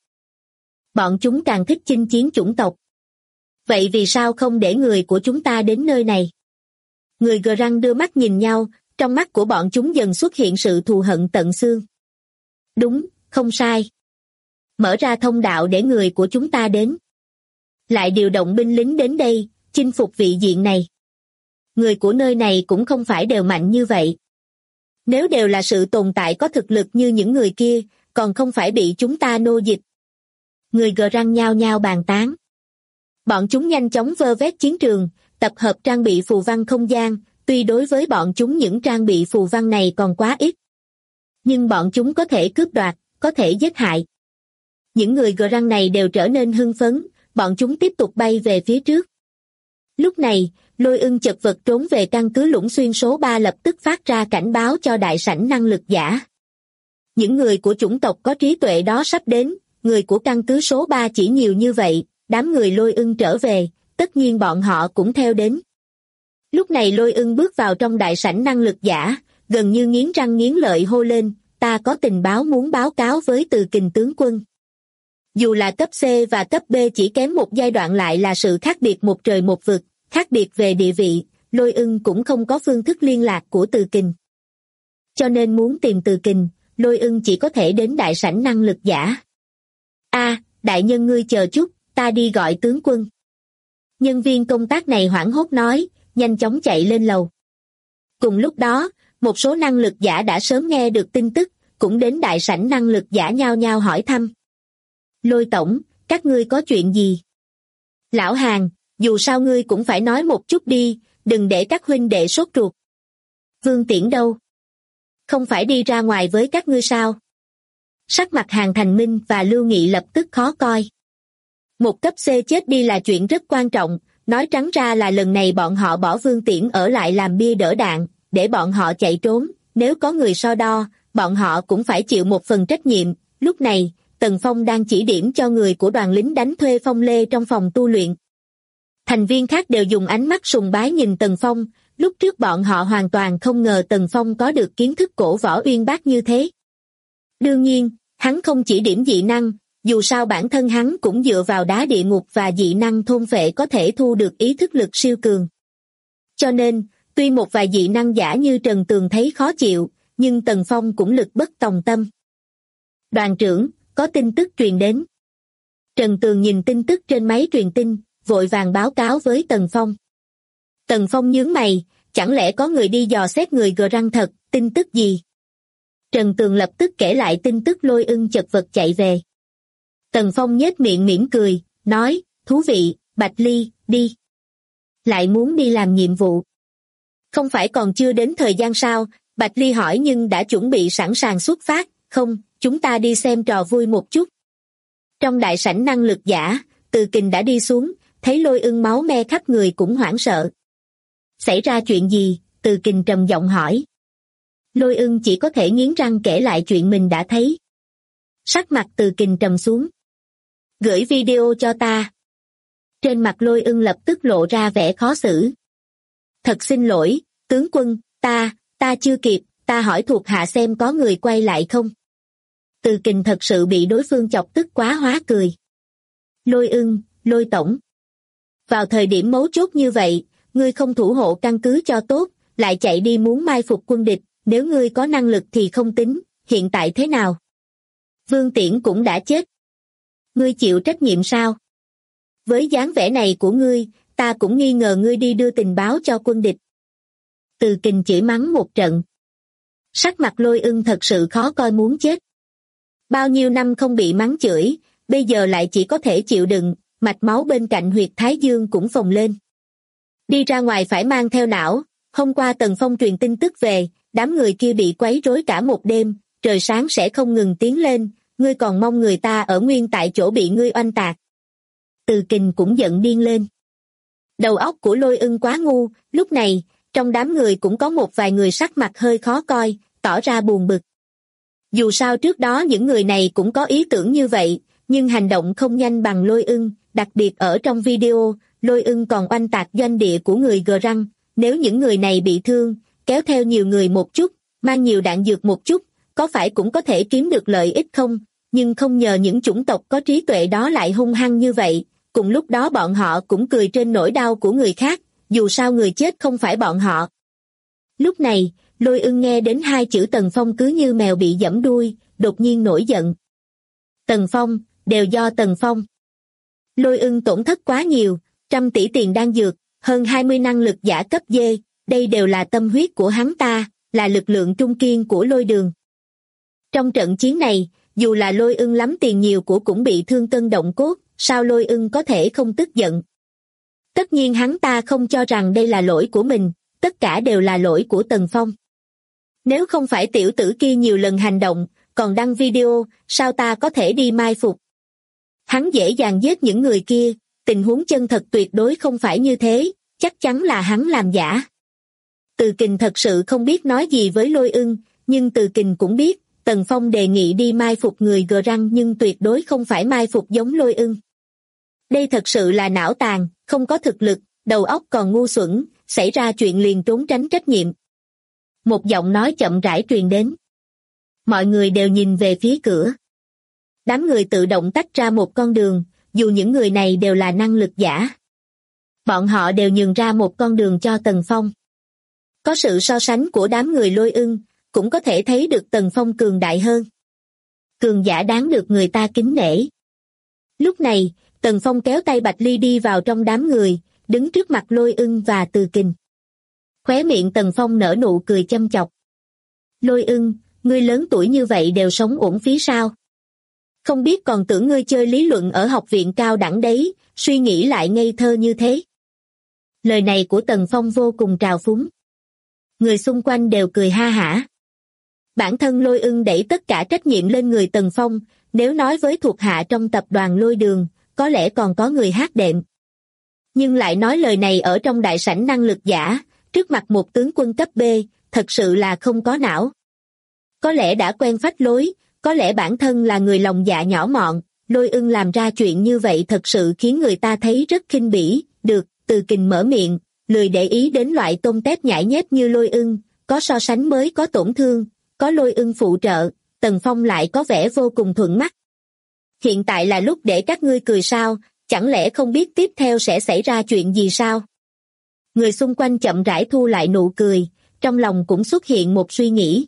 Speaker 2: Bọn chúng càng thích chinh chiến chủng tộc. Vậy vì sao không để người của chúng ta đến nơi này? Người Grang đưa mắt nhìn nhau, trong mắt của bọn chúng dần xuất hiện sự thù hận tận xương. Đúng, không sai. Mở ra thông đạo để người của chúng ta đến. Lại điều động binh lính đến đây, chinh phục vị diện này. Người của nơi này cũng không phải đều mạnh như vậy. Nếu đều là sự tồn tại có thực lực như những người kia, còn không phải bị chúng ta nô dịch. Người Grang nhao nhao bàn tán. Bọn chúng nhanh chóng vơ vét chiến trường, tập hợp trang bị phù văn không gian, tuy đối với bọn chúng những trang bị phù văn này còn quá ít. Nhưng bọn chúng có thể cướp đoạt, có thể giết hại. Những người Grang này đều trở nên hưng phấn, bọn chúng tiếp tục bay về phía trước. Lúc này, Lôi Ưng chật vật trốn về căn cứ Lũng Xuyên số 3 lập tức phát ra cảnh báo cho đại sảnh năng lực giả. Những người của chủng tộc có trí tuệ đó sắp đến, người của căn cứ số 3 chỉ nhiều như vậy, đám người Lôi Ưng trở về, tất nhiên bọn họ cũng theo đến. Lúc này Lôi Ưng bước vào trong đại sảnh năng lực giả, gần như nghiến răng nghiến lợi hô lên, ta có tình báo muốn báo cáo với Từ Kình tướng quân. Dù là cấp C và cấp B chỉ kém một giai đoạn lại là sự khác biệt một trời một vực, khác biệt về địa vị, Lôi Ưng cũng không có phương thức liên lạc của Từ Kình. Cho nên muốn tìm Từ Kình, Lôi Ưng chỉ có thể đến đại sảnh năng lực giả. Đại nhân ngươi chờ chút, ta đi gọi tướng quân. Nhân viên công tác này hoảng hốt nói, nhanh chóng chạy lên lầu. Cùng lúc đó, một số năng lực giả đã sớm nghe được tin tức, cũng đến đại sảnh năng lực giả nhao nhao hỏi thăm. Lôi tổng, các ngươi có chuyện gì? Lão Hàn, dù sao ngươi cũng phải nói một chút đi, đừng để các huynh đệ sốt ruột. Vương Tiễn đâu? Không phải đi ra ngoài với các ngươi sao? Sắc mặt Hàn Thành Minh và Lưu Nghị lập tức khó coi. Một cấp C chết đi là chuyện rất quan trọng, nói trắng ra là lần này bọn họ bỏ Vương Tiễn ở lại làm bia đỡ đạn, để bọn họ chạy trốn, nếu có người so đo, bọn họ cũng phải chịu một phần trách nhiệm. Lúc này, Tần Phong đang chỉ điểm cho người của đoàn lính đánh thuê Phong Lê trong phòng tu luyện. Thành viên khác đều dùng ánh mắt sùng bái nhìn Tần Phong, lúc trước bọn họ hoàn toàn không ngờ Tần Phong có được kiến thức cổ võ uyên bác như thế. Đương nhiên, hắn không chỉ điểm dị năng, dù sao bản thân hắn cũng dựa vào đá địa ngục và dị năng thôn phệ có thể thu được ý thức lực siêu cường. Cho nên, tuy một vài dị năng giả như Trần Tường thấy khó chịu, nhưng Tần Phong cũng lực bất tòng tâm. Đoàn trưởng, có tin tức truyền đến. Trần Tường nhìn tin tức trên máy truyền tin, vội vàng báo cáo với Tần Phong. Tần Phong nhướng mày, chẳng lẽ có người đi dò xét người Grang thật, tin tức gì? Trần Tường lập tức kể lại tin tức Lôi Ưng chật vật chạy về. Tần Phong nhếch miệng mỉm cười, nói, thú vị, Bạch Ly, đi. Lại muốn đi làm nhiệm vụ. Không phải còn chưa đến thời gian sao? Bạch Ly hỏi nhưng đã chuẩn bị sẵn sàng xuất phát. Không, chúng ta đi xem trò vui một chút. Trong đại sảnh năng lực giả, Từ Kình đã đi xuống, thấy Lôi Ưng máu me khắp người cũng hoảng sợ. Xảy ra chuyện gì? Từ Kình trầm giọng hỏi. Lôi Ưng chỉ có thể nghiến răng kể lại chuyện mình đã thấy. Sắc mặt Từ Kình trầm xuống. Gửi video cho ta. Trên mặt Lôi Ưng lập tức lộ ra vẻ khó xử. Thật xin lỗi, tướng quân, ta chưa kịp, ta hỏi thuộc hạ xem có người quay lại không. Từ Kình thật sự bị đối phương chọc tức quá hóa cười. Lôi Ưng, Lôi tổng. Vào thời điểm mấu chốt như vậy, ngươi không thủ hộ căn cứ cho tốt, lại chạy đi muốn mai phục quân địch, nếu ngươi có năng lực thì không tính, hiện tại thế nào? Vương Tiễn cũng đã chết. Ngươi chịu trách nhiệm sao? Với dáng vẻ này của ngươi, ta cũng nghi ngờ ngươi đi đưa tình báo cho quân địch. Từ Kình chửi mắng một trận. Sắc mặt Lôi Ưng thật sự khó coi muốn chết. Bao nhiêu năm không bị mắng chửi, bây giờ lại chỉ có thể chịu đựng, mạch máu bên cạnh huyệt thái dương cũng phồng lên. Đi ra ngoài phải mang theo não, hôm qua Tần Phong truyền tin tức về, đám người kia bị quấy rối cả một đêm, trời sáng sẽ không ngừng tiến lên, ngươi còn mong người ta ở nguyên tại chỗ bị ngươi oanh tạc. Từ Kình cũng giận điên lên. Đầu óc của Lôi Ưng quá ngu, lúc này, trong đám người cũng có một vài người sắc mặt hơi khó coi, tỏ ra buồn bực. Dù sao trước đó những người này cũng có ý tưởng như vậy, nhưng hành động không nhanh bằng Lôi Ưng, đặc biệt ở trong video, Lôi Ưng còn oanh tạc doanh địa của người Gờ Răng, nếu những người này bị thương, kéo theo nhiều người một chút, mang nhiều đạn dược một chút, có phải cũng có thể kiếm được lợi ích không? Nhưng không ngờ những chủng tộc có trí tuệ đó lại hung hăng như vậy, cùng lúc đó bọn họ cũng cười trên nỗi đau của người khác, dù sao người chết không phải bọn họ. Lúc này, Lôi Ưng nghe đến hai chữ Tần Phong cứ như mèo bị giẫm đuôi, đột nhiên nổi giận. Tần Phong, đều do Tần Phong. Lôi Ưng tổn thất quá nhiều, 100 tỷ tiền đan dược, hơn 20 năng lực giả cấp D, đây đều là tâm huyết của hắn ta, là lực lượng trung kiên của Lôi Đường. Trong trận chiến này, dù là Lôi Ưng lắm tiền nhiều của cũng bị thương cân động cốt, sao Lôi Ưng có thể không tức giận? Tất nhiên hắn ta không cho rằng đây là lỗi của mình, tất cả đều là lỗi của Tần Phong. Nếu không phải tiểu tử kia nhiều lần hành động, còn đăng video, sao ta có thể đi mai phục? Hắn dễ dàng giết những người kia, tình huống chân thật tuyệt đối không phải như thế, chắc chắn là hắn làm giả. Từ Kình thật sự không biết nói gì với Lôi Ưng, nhưng Từ Kình cũng biết, Tần Phong đề nghị đi mai phục người Gờ Răng nhưng tuyệt đối không phải mai phục giống Lôi Ưng. Đây thật sự là não tàn, không có thực lực, đầu óc còn ngu xuẩn, xảy ra chuyện liền trốn tránh trách nhiệm. Một giọng nói chậm rãi truyền đến. Mọi người đều nhìn về phía cửa. Đám người tự động tách ra một con đường, dù những người này đều là năng lực giả. Bọn họ đều nhường ra một con đường cho Tần Phong. Có sự so sánh của đám người Lôi Ưng, cũng có thể thấy được Tần Phong cường đại hơn. Cường giả đáng được người ta kính nể. Lúc này, Tần Phong kéo tay Bạch Ly đi vào trong đám người, đứng trước mặt Lôi Ưng và Từ Kình. Khóe miệng Tần Phong nở nụ cười châm chọc. Lôi Ưng, ngươi lớn tuổi như vậy đều sống uổng phí sao? Không biết còn tưởng ngươi chơi lý luận ở học viện cao đẳng đấy, suy nghĩ lại ngây thơ như thế. Lời này của Tần Phong vô cùng trào phúng. Người xung quanh đều cười ha hả. Bản thân Lôi Ưng đẩy tất cả trách nhiệm lên người Tần Phong, nếu nói với thuộc hạ trong tập đoàn Lôi Đường, có lẽ còn có người hát đệm. Nhưng lại nói lời này ở trong đại sảnh năng lực giả, trước mặt một tướng quân cấp B, thật sự là không có não. Có lẽ đã quen phách lối, có lẽ bản thân là người lòng dạ nhỏ mọn, Lôi Ưng làm ra chuyện như vậy thật sự khiến người ta thấy rất khinh bỉ. Được, Từ Kình mở miệng, lười để ý đến loại tôm tép nhãi nhép như Lôi Ưng, có so sánh mới có tổn thương, có Lôi Ưng phụ trợ, Tần Phong lại có vẻ vô cùng thuận mắt. Hiện tại là lúc để các ngươi cười sao, chẳng lẽ không biết tiếp theo sẽ xảy ra chuyện gì sao? Người xung quanh chậm rãi thu lại nụ cười, trong lòng cũng xuất hiện một suy nghĩ.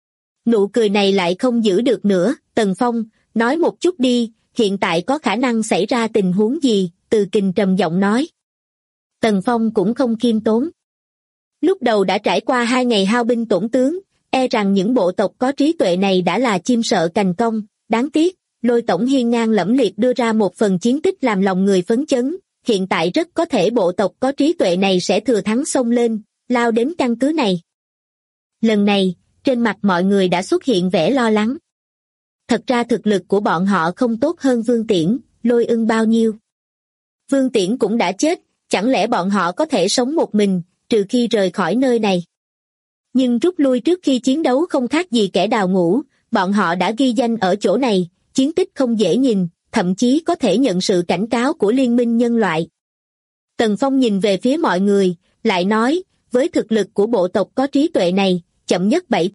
Speaker 2: Nụ cười này lại không giữ được nữa, Tần Phong, nói một chút đi, hiện tại có khả năng xảy ra tình huống gì, Từ Kình trầm giọng nói. Tần Phong cũng không khiêm tốn. Lúc đầu đã trải qua 2 ngày hao binh tổn tướng, e rằng những bộ tộc có trí tuệ này đã là chim sợ cành cong, đáng tiếc, Lôi tổng hiên ngang lẫm liệt đưa ra một phần chiến tích làm lòng người phấn chấn, hiện tại rất có thể bộ tộc có trí tuệ này sẽ thừa thắng xông lên, lao đến căn cứ này. Lần này, trên mặt mọi người đã xuất hiện vẻ lo lắng. Thật ra thực lực của bọn họ không tốt hơn Vương Tiễn, Lôi Ưng bao nhiêu. Vương Tiễn cũng đã chết, chẳng lẽ bọn họ có thể sống một mình, trừ khi rời khỏi nơi này. Nhưng rút lui trước khi chiến đấu không khác gì kẻ đào ngũ, bọn họ đã ghi danh ở chỗ này, chiến tích không dễ nhìn, thậm chí có thể nhận sự cảnh cáo của Liên minh nhân loại. Tần Phong nhìn về phía mọi người, lại nói, với thực lực của bộ tộc có trí tuệ này, chậm nhất 7.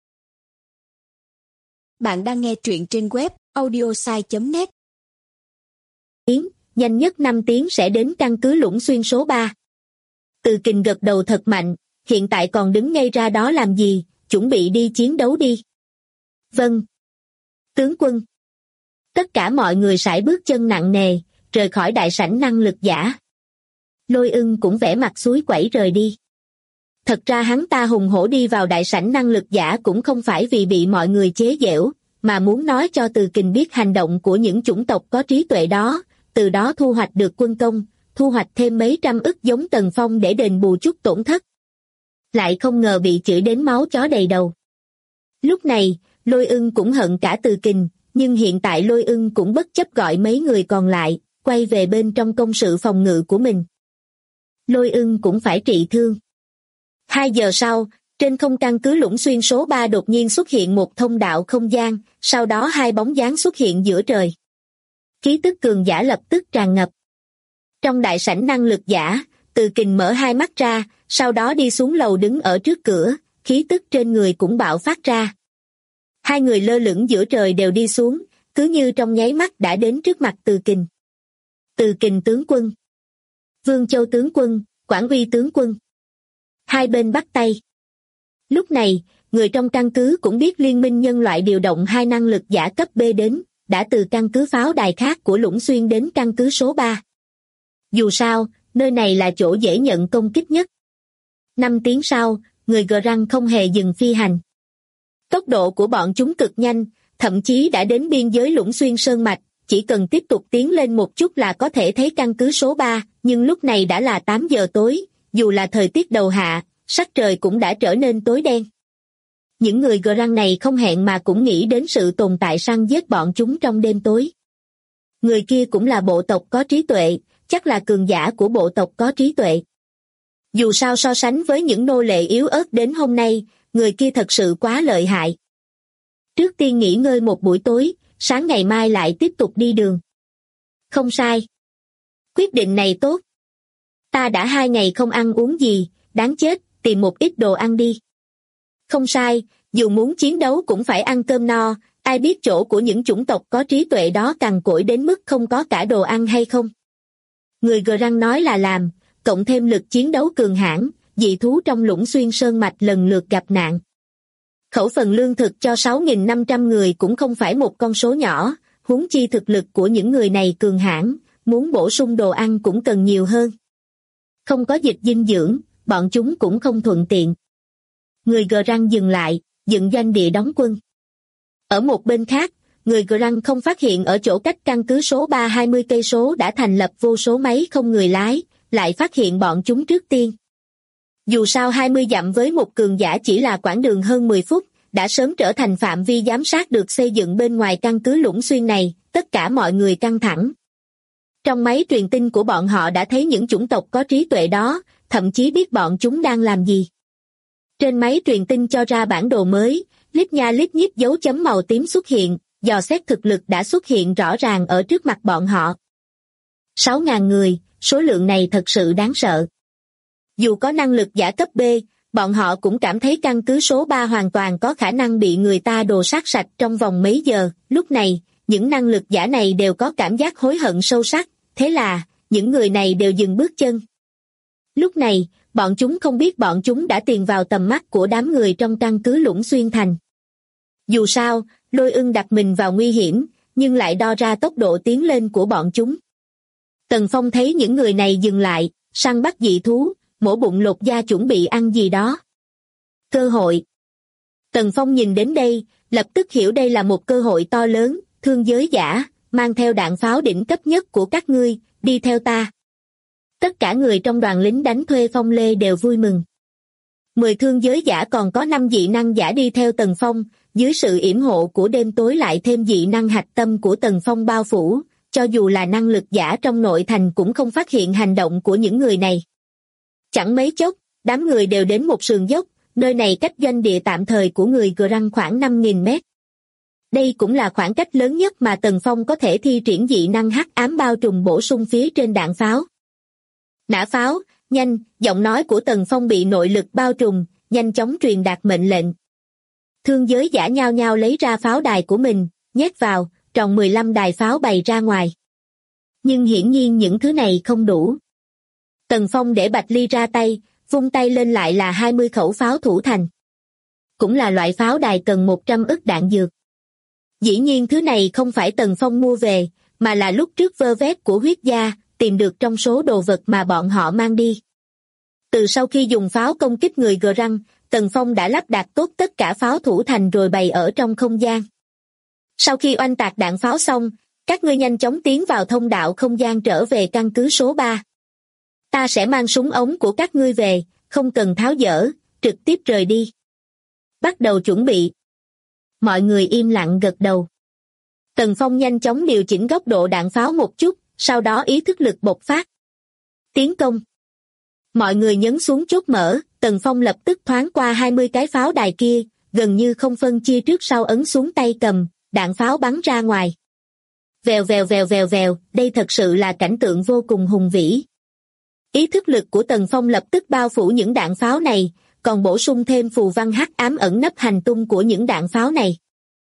Speaker 3: Bạn đang nghe truyện trên web audiosai.net.
Speaker 2: Nhanh nhất 5 tiếng sẽ đến căn cứ Lũng Xuyên số 3. Từ Kình gật đầu thật mạnh, hiện tại còn đứng ngay ra đó làm gì, chuẩn bị đi chiến đấu đi. Vâng. Tướng quân. Tất cả mọi người sải bước chân nặng nề, rời khỏi đại sảnh năng lực giả. Lôi Ưng cũng vẽ mặt xúi quẩy rời đi. Thật ra hắn ta hùng hổ đi vào đại sảnh năng lực giả cũng không phải vì bị mọi người chế giễu, mà muốn nói cho Từ Kình biết hành động của những chủng tộc có trí tuệ đó, từ đó thu hoạch được quân công, thu hoạch thêm mấy trăm ức giống Tần Phong để đền bù chút tổn thất. Lại không ngờ bị chửi đến máu chó đầy đầu. Lúc này, Lôi Ưng cũng hận cả Từ Kình, nhưng hiện tại Lôi Ưng cũng bất chấp gọi mấy người còn lại, quay về bên trong công sự phòng ngự của mình. Lôi Ưng cũng phải trị thương. 2 giờ sau, trên không căn cứ Lũng Xuyên số 3 đột nhiên xuất hiện một thông đạo không gian, sau đó 2 bóng dáng xuất hiện giữa trời. Khí tức cường giả lập tức tràn ngập. Trong đại sảnh năng lực giả, Từ Kình mở 2 mắt ra, sau đó đi xuống lầu đứng ở trước cửa, khí tức trên người cũng bạo phát ra. 2 người lơ lửng giữa trời đều đi xuống, cứ như trong nháy mắt đã đến trước mặt Từ Kình. Từ Kình tướng quân, Vương Châu tướng quân, Quảng Uy tướng quân. 2 bên bắt tay. Lúc này, người trong căn cứ cũng biết Liên minh nhân loại điều động 2 năng lực giả cấp B đến, đã từ căn cứ pháo đài khác của Lũng Xuyên đến căn cứ số 3. Dù sao, nơi này là chỗ dễ nhận công kích nhất. 5 tiếng sau, người Gờ Răng không hề dừng phi hành. Tốc độ của bọn chúng cực nhanh, thậm chí đã đến biên giới Lũng Xuyên Sơn Mạch, chỉ cần tiếp tục tiến lên một chút là có thể thấy căn cứ số 3, nhưng lúc này đã là 8 giờ tối, dù là thời tiết đầu hạ, sắc trời cũng đã trở nên tối đen. Những người Gờ Răng này không hẹn mà cũng nghĩ đến sự tồn tại săn giết bọn chúng trong đêm tối. Người kia cũng là bộ tộc có trí tuệ, chắc là cường giả của bộ tộc có trí tuệ. Dù sao so sánh với những nô lệ yếu ớt đến hôm nay, người kia thật sự quá lợi hại. Trước tiên nghỉ ngơi một buổi tối, sáng ngày mai lại tiếp tục đi đường. Không sai. Quyết định này tốt. Ta đã 2 ngày không ăn uống gì, đáng chết, tìm một ít đồ ăn đi. Không sai, dù muốn chiến đấu cũng phải ăn cơm no, ai biết chỗ của những chủng tộc có trí tuệ đó cằn cỗi đến mức không có cả đồ ăn hay không. Người Gờ Răng nói là làm, cộng thêm lực chiến đấu cường hãn, dị thú trong Lũng Xuyên Sơn Mạch lần lượt gặp nạn. Khẩu phần lương thực cho 6.500 người cũng không phải một con số nhỏ, huống chi thực lực của những người này cường hãn, muốn bổ sung đồ ăn cũng cần nhiều hơn. Không có dịch dinh dưỡng, bọn chúng cũng không thuận tiện. Người Gờ Răng dừng lại, dựng doanh địa đóng quân. Ở một bên khác, người Gờ Răng không phát hiện ở chỗ cách căn cứ số 3 20 cây số đã thành lập vô số máy không người lái, lại phát hiện bọn chúng trước tiên. Dù sao 20 dặm với một cường giả chỉ là quãng đường hơn 10 phút, đã sớm trở thành phạm vi giám sát được xây dựng bên ngoài căn cứ Lũng Xuyên này, tất cả mọi người căng thẳng. Trong máy truyền tin của bọn họ đã thấy những chủng tộc có trí tuệ đó, thậm chí biết bọn chúng đang làm gì. Trên máy truyền tin cho ra bản đồ mới, lít nha lít nhít dấu chấm màu tím xuất hiện, dò xét thực lực đã xuất hiện rõ ràng ở trước mặt bọn họ. 6.000 người, số lượng này thật sự đáng sợ. Dù có năng lực giả cấp B, bọn họ cũng cảm thấy căn cứ số 3 hoàn toàn có khả năng bị người ta đồ sát sạch trong vòng mấy giờ. Lúc này, những năng lực giả này đều có cảm giác hối hận sâu sắc, thế là, những người này đều dừng bước chân. Lúc này, bọn chúng không biết bọn chúng đã tiền vào tầm mắt của đám người trong căn cứ Lũng Xuyên Thành. Dù sao, Lôi Ưng đặt mình vào nguy hiểm, nhưng lại đo ra tốc độ tiến lên của bọn chúng. Tần Phong thấy những người này dừng lại, săn bắt dị thú, mổ bụng lột da chuẩn bị ăn gì đó. Cơ hội. Tần Phong nhìn đến đây, lập tức hiểu đây là một cơ hội to lớn, thương giới giả, mang theo đạn pháo đỉnh cấp nhất của các ngươi, đi theo ta. Tất cả người trong đoàn lính đánh thuê Phong Lê đều vui mừng. 10 thương giới giả còn có 5 dị năng giả đi theo Tần Phong, dưới sự yểm hộ của đêm tối lại thêm dị năng hạch tâm của Tần Phong bao phủ, cho dù là năng lực giả trong nội thành cũng không phát hiện hành động của những người này. Chẳng mấy chốc, đám người đều đến một sườn dốc, nơi này cách doanh địa tạm thời của người Grang khoảng 5.000 mét. Đây cũng là khoảng cách lớn nhất mà Tần Phong có thể thi triển dị năng hắc ám bao trùm bổ sung phía trên đạn pháo. Nã pháo, nhanh, giọng nói của Tần Phong bị nội lực bao trùm, nhanh chóng truyền đạt mệnh lệnh. Thương giới giả nhao nhao lấy ra pháo đài của mình, nhét vào, tròn 15 đài pháo bày ra ngoài. Nhưng hiển nhiên những thứ này không đủ. Tần Phong để Bạch Ly ra tay, vung tay lên lại là 20 khẩu pháo thủ thành. Cũng là loại pháo đài cần 100 ức đạn dược. Dĩ nhiên thứ này không phải Tần Phong mua về, mà là lúc trước vơ vét của huyết gia, tìm được trong số đồ vật mà bọn họ mang đi. Từ sau khi dùng pháo công kích người Grang, Tần Phong đã lắp đặt tốt tất cả pháo thủ thành rồi bày ở trong không gian. Sau khi oanh tạc đạn pháo xong, các ngươi nhanh chóng tiến vào thông đạo không gian trở về căn cứ số 3. Ta sẽ mang súng ống của các ngươi về, không cần tháo dỡ, trực tiếp rời đi. Bắt đầu chuẩn bị. Mọi người im lặng gật đầu. Tần Phong nhanh chóng điều chỉnh góc độ đạn pháo một chút, sau đó ý thức lực bộc phát. Tiến công. Mọi người nhấn xuống chốt mở, Tần Phong lập tức thoáng qua 20 cái pháo đài kia, gần như không phân chia trước sau ấn xuống tay cầm, đạn pháo bắn ra ngoài. Vèo vèo vèo vèo vèo, đây thật sự là cảnh tượng vô cùng hùng vĩ. Ý thức lực của Tần Phong lập tức bao phủ những đạn pháo này, còn bổ sung thêm phù văn hắc ám ẩn nấp hành tung của những đạn pháo này.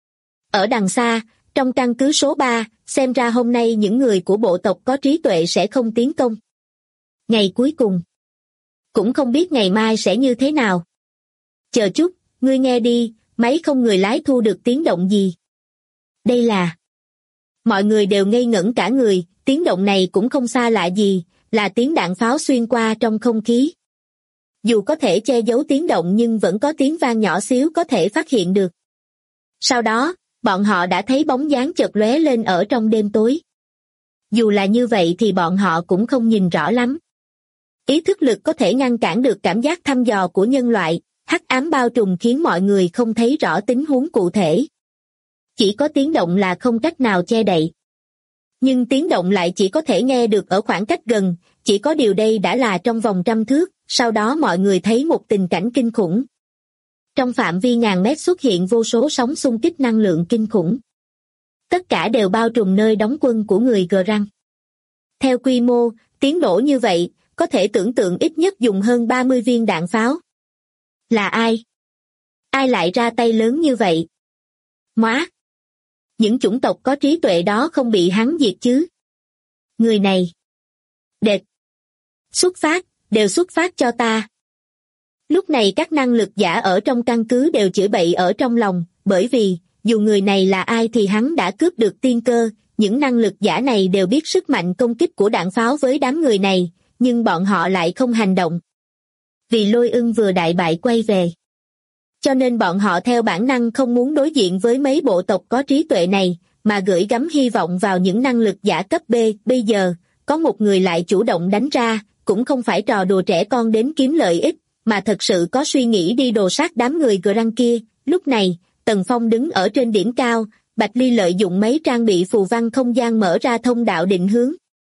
Speaker 2: Ở đằng xa, trong căn cứ số 3, xem ra hôm nay những người của bộ tộc có trí tuệ sẽ không tiến công. Ngày cuối cùng. Cũng không biết ngày mai sẽ như thế nào. Chờ chút, ngươi nghe đi, máy không người lái thu được tiếng động gì. Đây là... Mọi người đều ngây ngẩn cả người, tiếng động này cũng không xa lạ gì, là tiếng đạn pháo xuyên qua trong không khí. Dù có thể che giấu tiếng động nhưng vẫn có tiếng vang nhỏ xíu có thể phát hiện được. Sau đó, bọn họ đã thấy bóng dáng chợt lóe lên ở trong đêm tối. Dù là như vậy thì bọn họ cũng không nhìn rõ lắm. Ý thức lực có thể ngăn cản được cảm giác thăm dò của nhân loại, hắc ám bao trùm khiến mọi người không thấy rõ tình huống cụ thể. Chỉ có tiếng động là không cách nào che đậy. Nhưng tiếng động lại chỉ có thể nghe được ở khoảng cách gần, chỉ có điều đây đã là trong vòng 100 thước, sau đó mọi người thấy một tình cảnh kinh khủng. Trong phạm vi ngàn mét xuất hiện vô số sóng xung kích năng lượng kinh khủng. Tất cả đều bao trùm nơi đóng quân của người Grang. Theo quy mô, tiếng nổ như vậy, có thể tưởng tượng ít nhất dùng hơn 30 viên đạn pháo. Là ai? Ai lại ra tay lớn như vậy? Móa! Những chủng tộc có trí tuệ đó không bị hắn diệt chứ? Người này! Đệt! Xuất phát, đều xuất phát cho ta! Lúc này các năng lực giả ở trong căn cứ đều chửi bậy ở trong lòng, bởi vì, dù người này là ai thì hắn đã cướp được tiên cơ, những năng lực giả này đều biết sức mạnh công kích của đạn pháo với đám người này, nhưng bọn họ lại không hành động. Vì Lôi Ưng vừa đại bại quay về. Cho nên bọn họ theo bản năng không muốn đối diện với mấy bộ tộc có trí tuệ này, mà gửi gắm hy vọng vào những năng lực giả cấp B. Bây giờ, có một người lại chủ động đánh ra, cũng không phải trò đùa trẻ con đến kiếm lợi ích, mà thật sự có suy nghĩ đi đồ sát đám người Grang kia. Lúc này, Tần Phong đứng ở trên điểm cao, Bạch Ly lợi dụng mấy trang bị phù văn không gian mở ra thông đạo định hướng.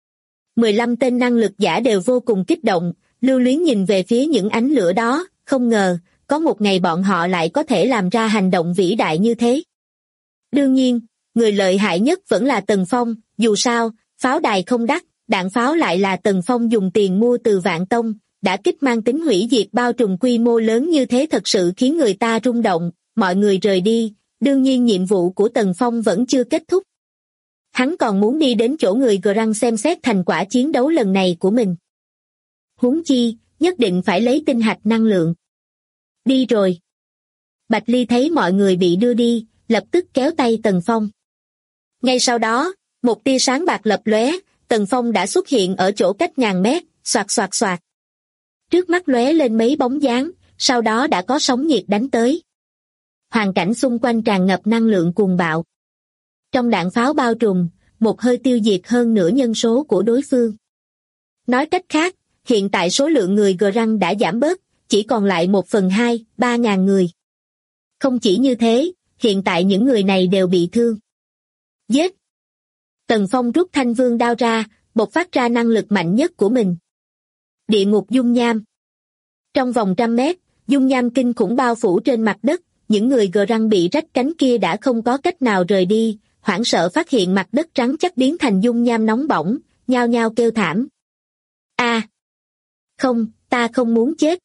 Speaker 2: 15 tên năng lực giả đều vô cùng kích động, lưu luyến nhìn về phía những ánh lửa đó, không ngờ, có một ngày bọn họ lại có thể làm ra hành động vĩ đại như thế. Đương nhiên, người lợi hại nhất vẫn là Tần Phong, dù sao, pháo đài không đắt, đạn pháo lại là Tần Phong dùng tiền mua từ Vạn Tông, đã kích mang tính hủy diệt bao trùm quy mô lớn như thế thật sự khiến người ta rung động, mọi người rời đi, đương nhiên nhiệm vụ của Tần Phong vẫn chưa kết thúc. Hắn còn muốn đi đến chỗ người Grang xem xét thành quả chiến đấu lần này của mình. Huống chi, nhất định phải lấy tinh hạch năng lượng. Đi rồi. Bạch Ly thấy mọi người bị đưa đi, lập tức kéo tay Tần Phong. Ngay sau đó, một tia sáng bạc lập lóe, Tần Phong đã xuất hiện ở chỗ cách ngàn mét, xoạt xoạt xoạt. Trước mắt lóe lên mấy bóng dáng, sau đó đã có sóng nhiệt đánh tới. Hoàn cảnh xung quanh tràn ngập năng lượng cuồng bạo. Trong đạn pháo bao trùm, một hơi tiêu diệt hơn nửa nhân số của đối phương. Nói cách khác, hiện tại số lượng người Grang đã giảm bớt, chỉ còn lại 1/2, 3.000 người. Không chỉ như thế, hiện tại những người này đều bị thương. Giết! Tần Phong rút thanh vương đao ra, bộc phát ra năng lực mạnh nhất của mình. Địa ngục dung nham. Trong vòng 100 mét, dung nham kinh khủng bao phủ trên mặt đất, những người Grang bị rách cánh kia đã không có cách nào rời đi, hoảng sợ phát hiện mặt đất trắng chắc biến thành dung nham nóng bỏng, nhao nhao kêu thảm. Không, ta không muốn chết.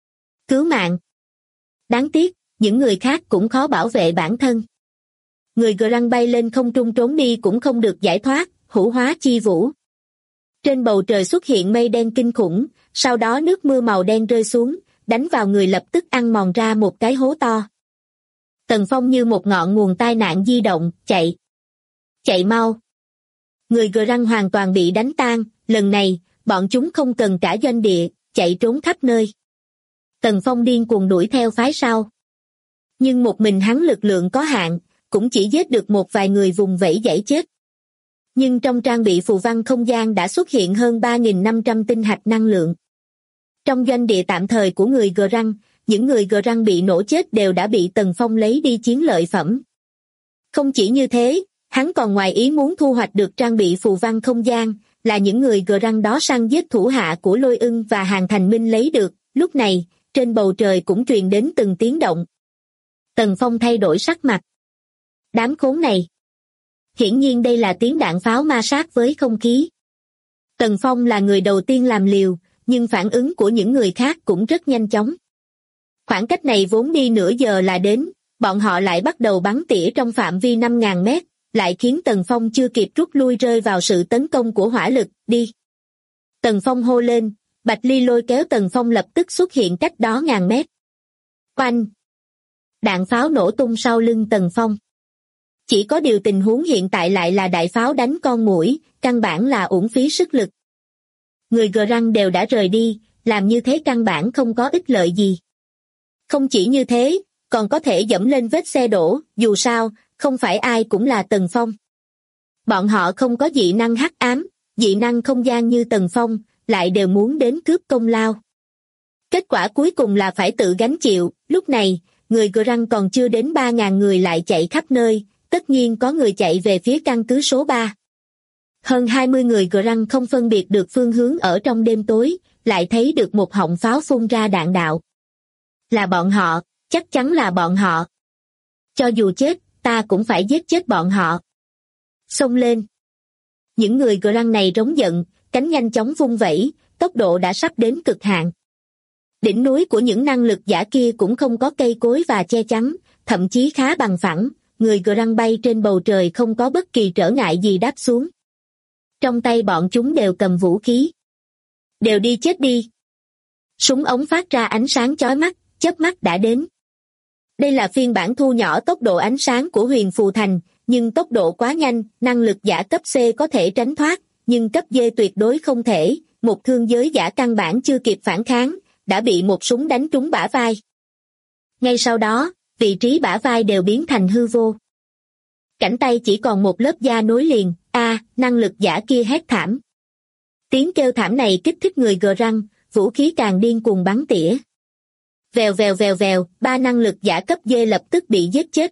Speaker 2: Cứu mạng. Đáng tiếc, những người khác cũng khó bảo vệ bản thân. Người Grang bay lên không trung trốn đi cũng không được giải thoát, hữu hóa chi vũ. Trên bầu trời xuất hiện mây đen kinh khủng, sau đó nước mưa màu đen rơi xuống, đánh vào người lập tức ăn mòn ra một cái hố to. Tần Phong như một ngọn nguồn tai nạn di động, chạy. Chạy mau. Người Grang hoàn toàn bị đánh tan, lần này, bọn chúng không cần cả doanh địa, chạy trốn khắp nơi. Tần Phong điên cuồng đuổi theo phái sau. Nhưng một mình hắn lực lượng có hạn, cũng chỉ giết được một vài người vùng vẫy giãy chết. Nhưng trong trang bị phù văn không gian đã xuất hiện hơn 3.500 tinh hạch năng lượng. Trong doanh địa tạm thời của người Grang, những người Grang bị nổ chết đều đã bị Tần Phong lấy đi chiến lợi phẩm. Không chỉ như thế, hắn còn ngoài ý muốn thu hoạch được trang bị phù văn không gian, là những người Grang đó săn giết thủ hạ của Lôi Ưng và Hàn Thành Minh lấy được. Lúc này, trên bầu trời cũng truyền đến từng tiếng động. Tần Phong thay đổi sắc mặt. Đám khốn này. Hiển nhiên đây là tiếng đạn pháo ma sát với không khí. Tần Phong là người đầu tiên làm liều, nhưng phản ứng của những người khác cũng rất nhanh chóng. Khoảng cách này vốn đi nửa giờ là đến, bọn họ lại bắt đầu bắn tỉa trong phạm vi 5.000 mét, lại khiến Tần Phong chưa kịp rút lui rơi vào sự tấn công của hỏa lực, đi. Tần Phong hô lên, Bạch Ly lôi kéo Tần Phong lập tức xuất hiện cách đó 1.000 mét. Oanh! Đạn pháo nổ tung sau lưng Tần Phong. Chỉ có điều tình huống hiện tại lại là đại pháo đánh con muỗi, căn bản là uổng phí sức lực. Người Grang đều đã rời đi, làm như thế căn bản không có ích lợi gì. Không chỉ như thế, còn có thể dẫm lên vết xe đổ, dù sao, không phải ai cũng là Tần Phong. Bọn họ không có dị năng hắc ám, dị năng không gian như Tần Phong, lại đều muốn đến cướp công lao. Kết quả cuối cùng là phải tự gánh chịu, lúc này, người Grang còn chưa đến 3.000 người lại chạy khắp nơi, tất nhiên có người chạy về phía căn cứ số 3. Hơn 20 người Grang không phân biệt được phương hướng ở trong đêm tối, lại thấy được một họng pháo phun ra đạn đạo. Là bọn họ, chắc chắn là bọn họ. Cho dù chết, ta cũng phải giết chết bọn họ. Xông lên. Những người Grang này rống giận, cánh nhanh chóng vung vẩy, tốc độ đã sắp đến cực hạn. Đỉnh núi của những năng lực giả kia cũng không có cây cối và che chắn, thậm chí khá bằng phẳng, người Grang bay trên bầu trời không có bất kỳ trở ngại gì đáp xuống. Trong tay bọn chúng đều cầm vũ khí. Đều đi chết đi. Súng ống phát ra ánh sáng chói mắt, chớp mắt đã đến. Đây là phiên bản thu nhỏ tốc độ ánh sáng của Huyền Phù Thành, nhưng tốc độ quá nhanh, năng lực giả cấp C có thể tránh thoát, nhưng cấp D tuyệt đối không thể, một thương giới giả căn bản chưa kịp phản kháng, đã bị một súng đánh trúng bả vai. Ngay sau đó, vị trí bả vai đều biến thành hư vô. Cảnh tay chỉ còn một lớp da nối liền, năng lực giả kia hét thảm. Tiếng kêu thảm này kích thích người Grang, vũ khí càng điên cuồng bắn tỉa. Vèo vèo vèo vèo, 3 năng lực giả cấp D lập tức bị giết chết.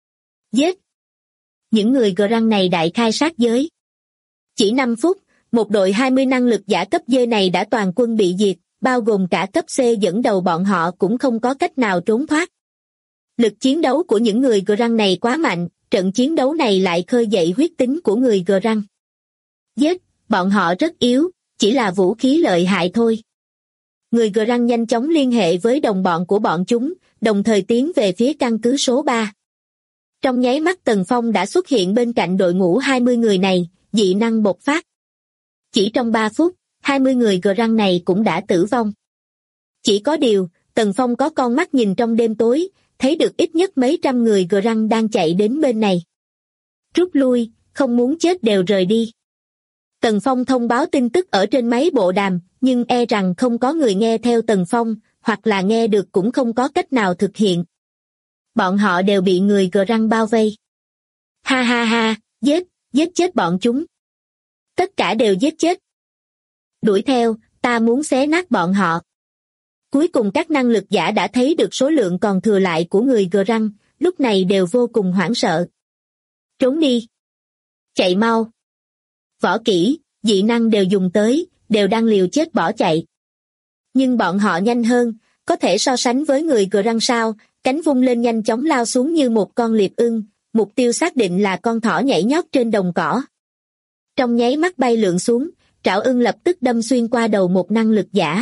Speaker 2: Giết! Những người Grang này đại khai sát giới. Chỉ 5 phút, một đội 20 năng lực giả cấp D này đã toàn quân bị diệt, bao gồm cả cấp C dẫn đầu bọn họ cũng không có cách nào trốn thoát. Lực chiến đấu của những người Grang này quá mạnh, trận chiến đấu này lại khơi dậy huyết tính của người Grang. Giết, bọn họ rất yếu, chỉ là vũ khí lợi hại thôi. Người Grang nhanh chóng liên hệ với đồng bọn của bọn chúng, đồng thời tiến về phía căn cứ số 3. Trong nháy mắt Tần Phong đã xuất hiện bên cạnh đội ngũ 20 người này, dị năng bộc phát. Chỉ trong 3 phút, 20 người Grang này cũng đã tử vong. Chỉ có điều, Tần Phong có con mắt nhìn trong đêm tối, thấy được ít nhất mấy trăm người Grang đang chạy đến bên này. Rút lui, không muốn chết đều rời đi. Tần Phong thông báo tin tức ở trên máy bộ đàm, nhưng e rằng không có người nghe theo Tần Phong, hoặc là nghe được cũng không có cách nào thực hiện. Bọn họ đều bị người Grang bao vây. Ha ha ha, giết chết bọn chúng. Tất cả đều giết chết. Đuổi theo, ta muốn xé nát bọn họ. Cuối cùng các năng lực giả đã thấy được số lượng còn thừa lại của người Grăng, lúc này đều vô cùng hoảng sợ. Trốn đi! Chạy mau! Võ kỹ, dị năng đều dùng tới, đều đang liều chết bỏ chạy. Nhưng bọn họ nhanh hơn, có thể so sánh với người Grăng sao, cánh vung lên nhanh chóng lao xuống như một con liệp ưng, mục tiêu xác định là con thỏ nhảy nhót trên đồng cỏ. Trong nháy mắt bay lượn xuống, trảo ưng lập tức đâm xuyên qua đầu một năng lực giả.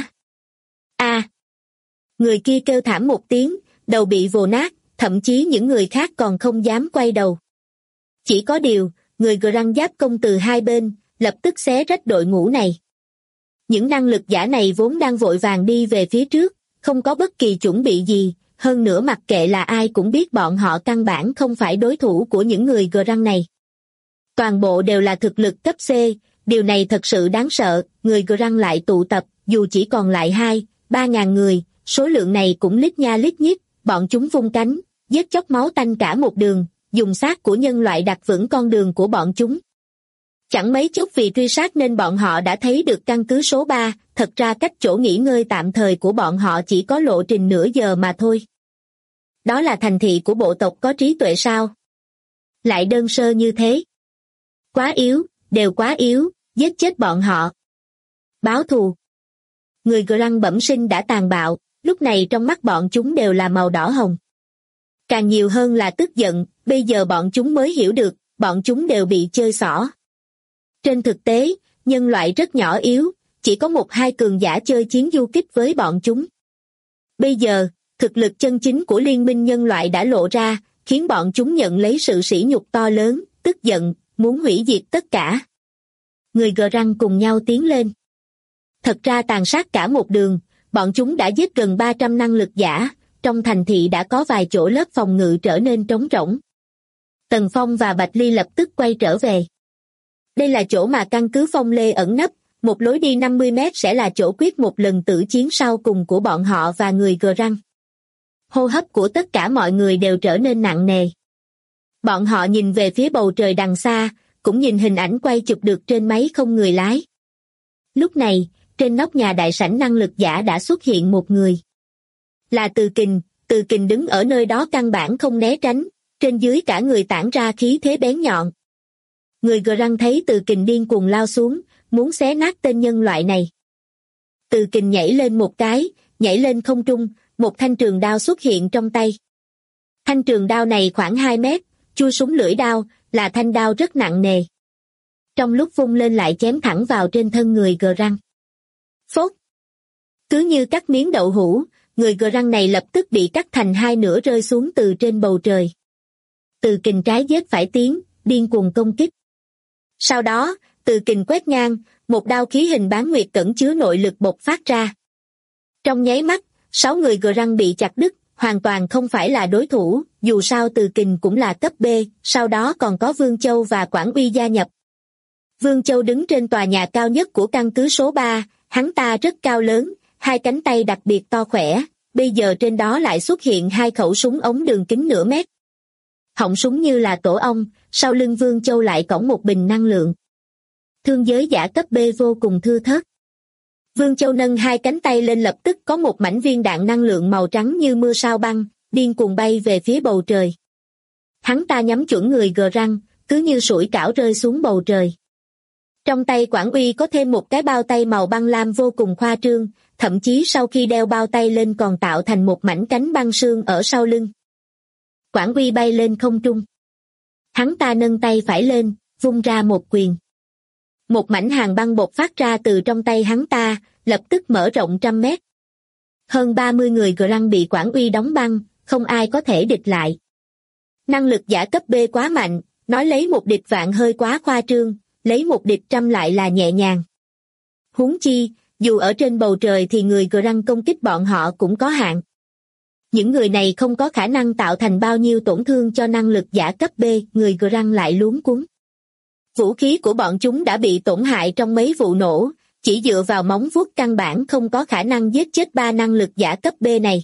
Speaker 2: A! Người kia kêu thảm một tiếng, đầu bị vồ nát, thậm chí những người khác còn không dám quay đầu. Chỉ có điều, người Grăng giáp công từ hai bên, lập tức xé rách đội ngũ này. Những năng lực giả này vốn đang vội vàng đi về phía trước, không có bất kỳ chuẩn bị gì, hơn nữa mặc kệ là ai cũng biết bọn họ căn bản không phải đối thủ của những người Grăng này. Toàn bộ đều là thực lực cấp C, điều này thật sự đáng sợ, người Grăng lại tụ tập, dù chỉ còn lại 2-3 ngàn người, số lượng này cũng lít nha lít nhít, bọn chúng vung cánh, giết chóc máu tanh cả một đường, dùng xác của nhân loại đặt vững con đường của bọn chúng. Chẳng mấy chốc vì truy sát nên bọn họ đã thấy được căn cứ số 3, thật ra cách chỗ nghỉ ngơi tạm thời của bọn họ chỉ có lộ trình nửa giờ mà thôi. Đó là thành thị của bộ tộc có trí tuệ sao? Lại đơn sơ như thế. Quá yếu, đều quá yếu, giết chết bọn họ. Báo thù. Người Grăng bẩm sinh đã tàn bạo, lúc này trong mắt bọn chúng đều là màu đỏ hồng. Càng nhiều hơn là tức giận, bây giờ bọn chúng mới hiểu được, bọn chúng đều bị chơi xỏ. Trên thực tế, nhân loại rất nhỏ yếu, chỉ có 1-2 cường giả chơi chiến du kích với bọn chúng. Bây giờ, thực lực chân chính của liên minh nhân loại đã lộ ra, khiến bọn chúng nhận lấy sự sỉ nhục to lớn, tức giận, muốn hủy diệt tất cả. Người Grăng cùng nhau tiến lên. Thật ra tàn sát cả một đường, bọn chúng đã giết gần 300 năng lực giả, trong thành thị đã có vài chỗ lớp phòng ngự trở nên trống rỗng. Tần Phong và Bạch Ly lập tức quay trở về. Đây là chỗ mà căn cứ Phong Lê ẩn nấp, một lối đi 50 mét sẽ là chỗ quyết một lần tử chiến sau cùng của bọn họ và người Grăng. Hô hấp của tất cả mọi người đều trở nên nặng nề. Bọn họ nhìn về phía bầu trời đằng xa, cũng nhìn hình ảnh quay chụp được trên máy không người lái. Lúc này, trên nóc nhà đại sảnh năng lực giả đã xuất hiện một người. Là Từ Kình đứng ở nơi đó căn bản không né tránh, trên dưới cả người tản ra khí thế bén nhọn. Người Grăng thấy Từ Kình điên cuồng lao xuống, muốn xé nát tên nhân loại này. Từ Kình nhảy lên một cái, nhảy lên không trung, một thanh trường đao xuất hiện trong tay. Thanh trường đao này khoảng 2 mét, chui súng lưỡi đao, là thanh đao rất nặng nề. Trong lúc vung lên lại chém thẳng vào trên thân người Grăng. Phốt! Cứ như cắt miếng đậu hũ, người Grăng này lập tức bị cắt thành hai nửa rơi xuống từ trên bầu trời. Từ Kình trái giết phải tiến, điên cuồng công kích. Sau đó, Từ Kình quét ngang, một đao khí hình bán nguyệt cẩn chứa nội lực bộc phát ra. Trong nháy mắt, 6 người Grăng bị chặt đứt, hoàn toàn không phải là đối thủ, dù sao Từ Kình cũng là cấp B, sau đó còn có Vương Châu và Quảng Uy gia nhập. Vương Châu đứng trên tòa nhà cao nhất của căn cứ số 3, hắn ta rất cao lớn, hai cánh tay đặc biệt to khỏe, bây giờ trên đó lại xuất hiện 2 khẩu súng ống đường kính nửa mét. Họng súng như là tổ ong, sau lưng Vương Châu lại cõng một bình năng lượng. Thương giới giả cấp B vô cùng thưa thớt. Vương Châu nâng 2 cánh tay lên lập tức có một mảnh viên đạn năng lượng màu trắng như mưa sao băng, điên cuồng bay về phía bầu trời. Hắn ta nhắm chuẩn người Grăng, cứ như sủi cảo rơi xuống bầu trời. Trong tay Quảng Uy có thêm một cái bao tay màu băng lam vô cùng khoa trương, thậm chí sau khi đeo bao tay lên còn tạo thành một mảnh cánh băng sương ở sau lưng. Quảng Uy bay lên không trung. Hắn ta nâng tay phải lên, vung ra một quyền. Một mảnh hàng băng bộc phát ra từ trong tay hắn ta, lập tức mở rộng 100 mét. Hơn 30 người Grăng bị Quảng Uy đóng băng, không ai có thể địch lại. Năng lực giả cấp B quá mạnh, nói lấy một địch vạn hơi quá khoa trương, lấy một địch trăm lại là nhẹ nhàng. Huống chi, dù ở trên bầu trời thì người Grăng công kích bọn họ cũng có hạn. Những người này không có khả năng tạo thành bao nhiêu tổn thương cho năng lực giả cấp B, người Grăng lại luống cuống. Vũ khí của bọn chúng đã bị tổn hại trong mấy vụ nổ, chỉ dựa vào móng vuốt căn bản không có khả năng giết chết 3 năng lực giả cấp B này.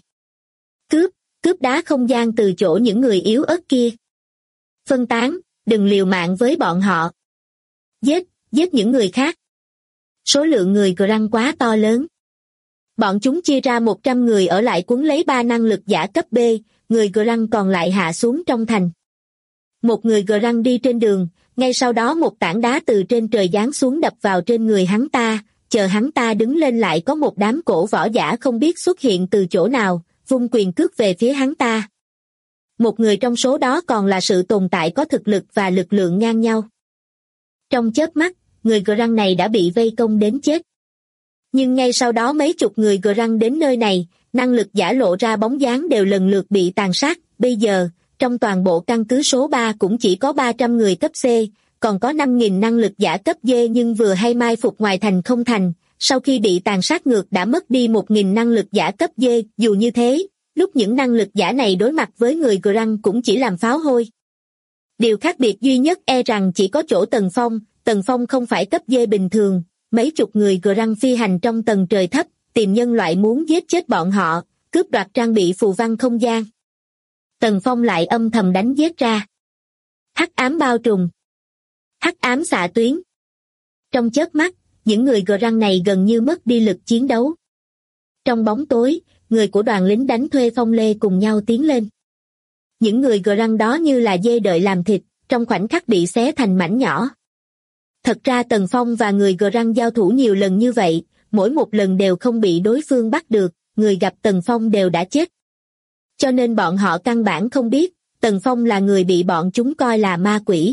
Speaker 2: Cướp đá không gian từ chỗ những người yếu ớt kia. Phân tán, đừng liều mạng với bọn họ. Giết những người khác. Số lượng người Grăng quá to lớn. Bọn chúng chia ra 100 người ở lại quấn lấy 3 năng lực giả cấp B, người Grăng còn lại hạ xuống trong thành. Một người Grăng đi trên đường, ngay sau đó một tảng đá từ trên trời giáng xuống đập vào trên người hắn ta, chờ hắn ta đứng lên lại có một đám cổ võ giả không biết xuất hiện từ chỗ nào, vung quyền cước về phía hắn ta. Một người trong số đó còn là sự tồn tại có thực lực và lực lượng ngang nhau. Trong chớp mắt, người Grăng này đã bị vây công đến chết. Nhưng ngay sau đó mấy chục người Grăng đến nơi này, năng lực giả lộ ra bóng dáng đều lần lượt bị tàn sát. Bây giờ, trong toàn bộ căn cứ số 3 cũng chỉ có 300 người cấp C, còn có 5.000 năng lực giả cấp D nhưng vừa hay mai phục ngoài thành không thành, sau khi bị tàn sát ngược đã mất đi 1.000 năng lực giả cấp D. Dù như thế, lúc những năng lực giả này đối mặt với người Grăng cũng chỉ làm pháo hôi. Điều khác biệt duy nhất e rằng chỉ có chỗ Tần Phong không phải cấp D bình thường, mấy chục người Grăng phi hành trong tầng trời thấp, tìm nhân loại muốn giết chết bọn họ, cướp đoạt trang bị phù văn không gian. Tần Phong lại âm thầm đánh giết ra. Hắc ám bao trùm. Hắc ám xạ tuyến. Trong chớp mắt, những người Grăng này gần như mất đi lực chiến đấu. Trong bóng tối, người của đoàn lính đánh thuê Phong Lê cùng nhau tiến lên. Những người Grăng đó như là dê đợi làm thịt, trong khoảnh khắc bị xé thành mảnh nhỏ. Thật ra Tần Phong và người Grăng giao thủ nhiều lần như vậy, mỗi một lần đều không bị đối phương bắt được, người gặp Tần Phong đều đã chết. Cho nên bọn họ căn bản không biết, Tần Phong là người bị bọn chúng coi là ma quỷ.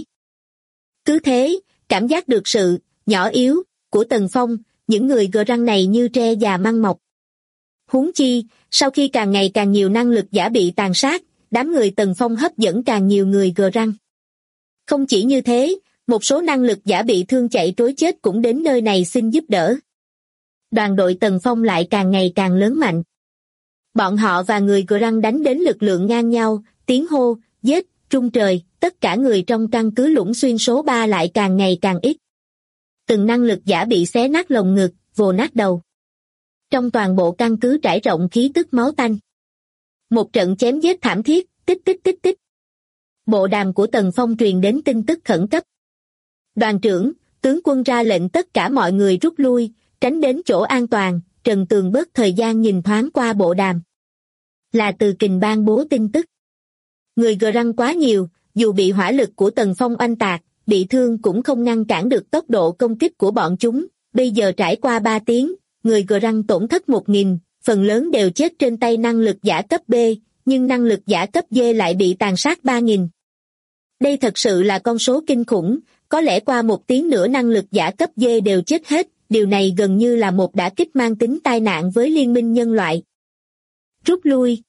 Speaker 2: Cứ thế, cảm giác được sự nhỏ yếu của Tần Phong, những người Grăng này như tre già măng mọc. Huống chi, sau khi càng ngày càng nhiều năng lực giả bị tàn sát, đám người Tần Phong hấp dẫn càng nhiều người Grăng. Không chỉ như thế, một số năng lực giả bị thương chạy trối chết cũng đến nơi này xin giúp đỡ. Đoàn đội Tần Phong lại càng ngày càng lớn mạnh. Bọn họ và người Grăng đánh đến lực lượng ngang nhau, tiếng hô, giết, trung trời, tất cả người trong căn cứ Lũng Xuyên số 3 lại càng ngày càng ít. Từng năng lực giả bị xé nát lồng ngực, vồ nát đầu. Trong toàn bộ căn cứ trải rộng khí tức máu tanh. Một trận chém giết thảm thiết, tích tích tích tích. Bộ đàm của Tần Phong truyền đến tin tức khẩn cấp. Đoàn trưởng, tướng quân ra lệnh tất cả mọi người rút lui, tránh đến chỗ an toàn. Trần Tường bớt thời gian nhìn thoáng qua bộ đàm. Là Từ Kình ban bố tin tức. Người Grăng quá nhiều, dù bị hỏa lực của Tần Phong oanh tạc, bị thương cũng không ngăn cản được tốc độ công kích của bọn chúng. Bây giờ trải qua 3 tiếng, người Grăng tổn thất 1.000, phần lớn đều chết trên tay năng lực giả cấp B, nhưng năng lực giả cấp D lại bị tàn sát 3.000. Đây thật sự là con số kinh khủng, có lẽ qua 1 tiếng nữa năng lực giả cấp D đều chết hết. Điều này gần như là một đả kích mang tính tai nạn với liên minh nhân loại. Rút lui.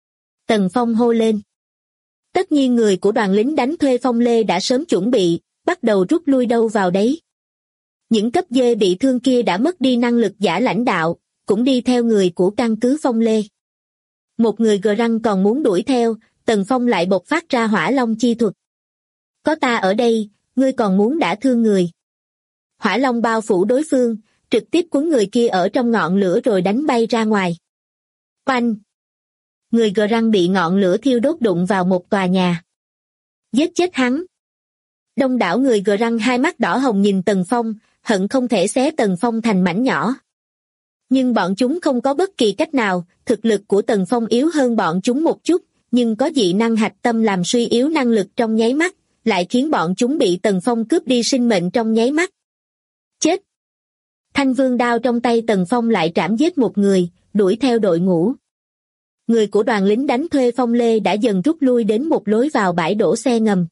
Speaker 2: Tần Phong hô lên. Tất nhiên người của đoàn lính đánh thuê Phong Lê đã sớm chuẩn bị, bắt đầu rút lui đâu vào đấy. Những cấp D bị thương kia đã mất đi năng lực giả lãnh đạo, cũng đi theo người của căn cứ Phong Lê. Một người Grăng còn muốn đuổi theo, Tần Phong lại bộc phát ra hỏa long chi thuật. Có ta ở đây, ngươi còn muốn đả thương người. Hỏa long bao phủ đối phương, trực tiếp cuốn người kia ở trong ngọn lửa rồi đánh bay ra ngoài. Oanh! Người Grăng bị ngọn lửa thiêu đốt đụng vào một tòa nhà. Giết chết hắn. Đông đảo người Grăng hai mắt đỏ hồng nhìn Tần Phong, hận không thể xé Tần Phong thành mảnh nhỏ. Nhưng bọn chúng không có bất kỳ cách nào, thực lực của Tần Phong yếu hơn bọn chúng một chút, nhưng có dị năng hạch tâm làm suy yếu năng lực trong nháy mắt, lại khiến bọn chúng bị Tần Phong cướp đi sinh mệnh trong nháy mắt. Chết! Thanh vương đao trong tay Tần Phong lại trảm giết một người, đuổi theo đội ngũ. Người của đoàn lính đánh thuê Phong Lê đã dần rút lui đến một lối vào bãi đổ xe ngầm.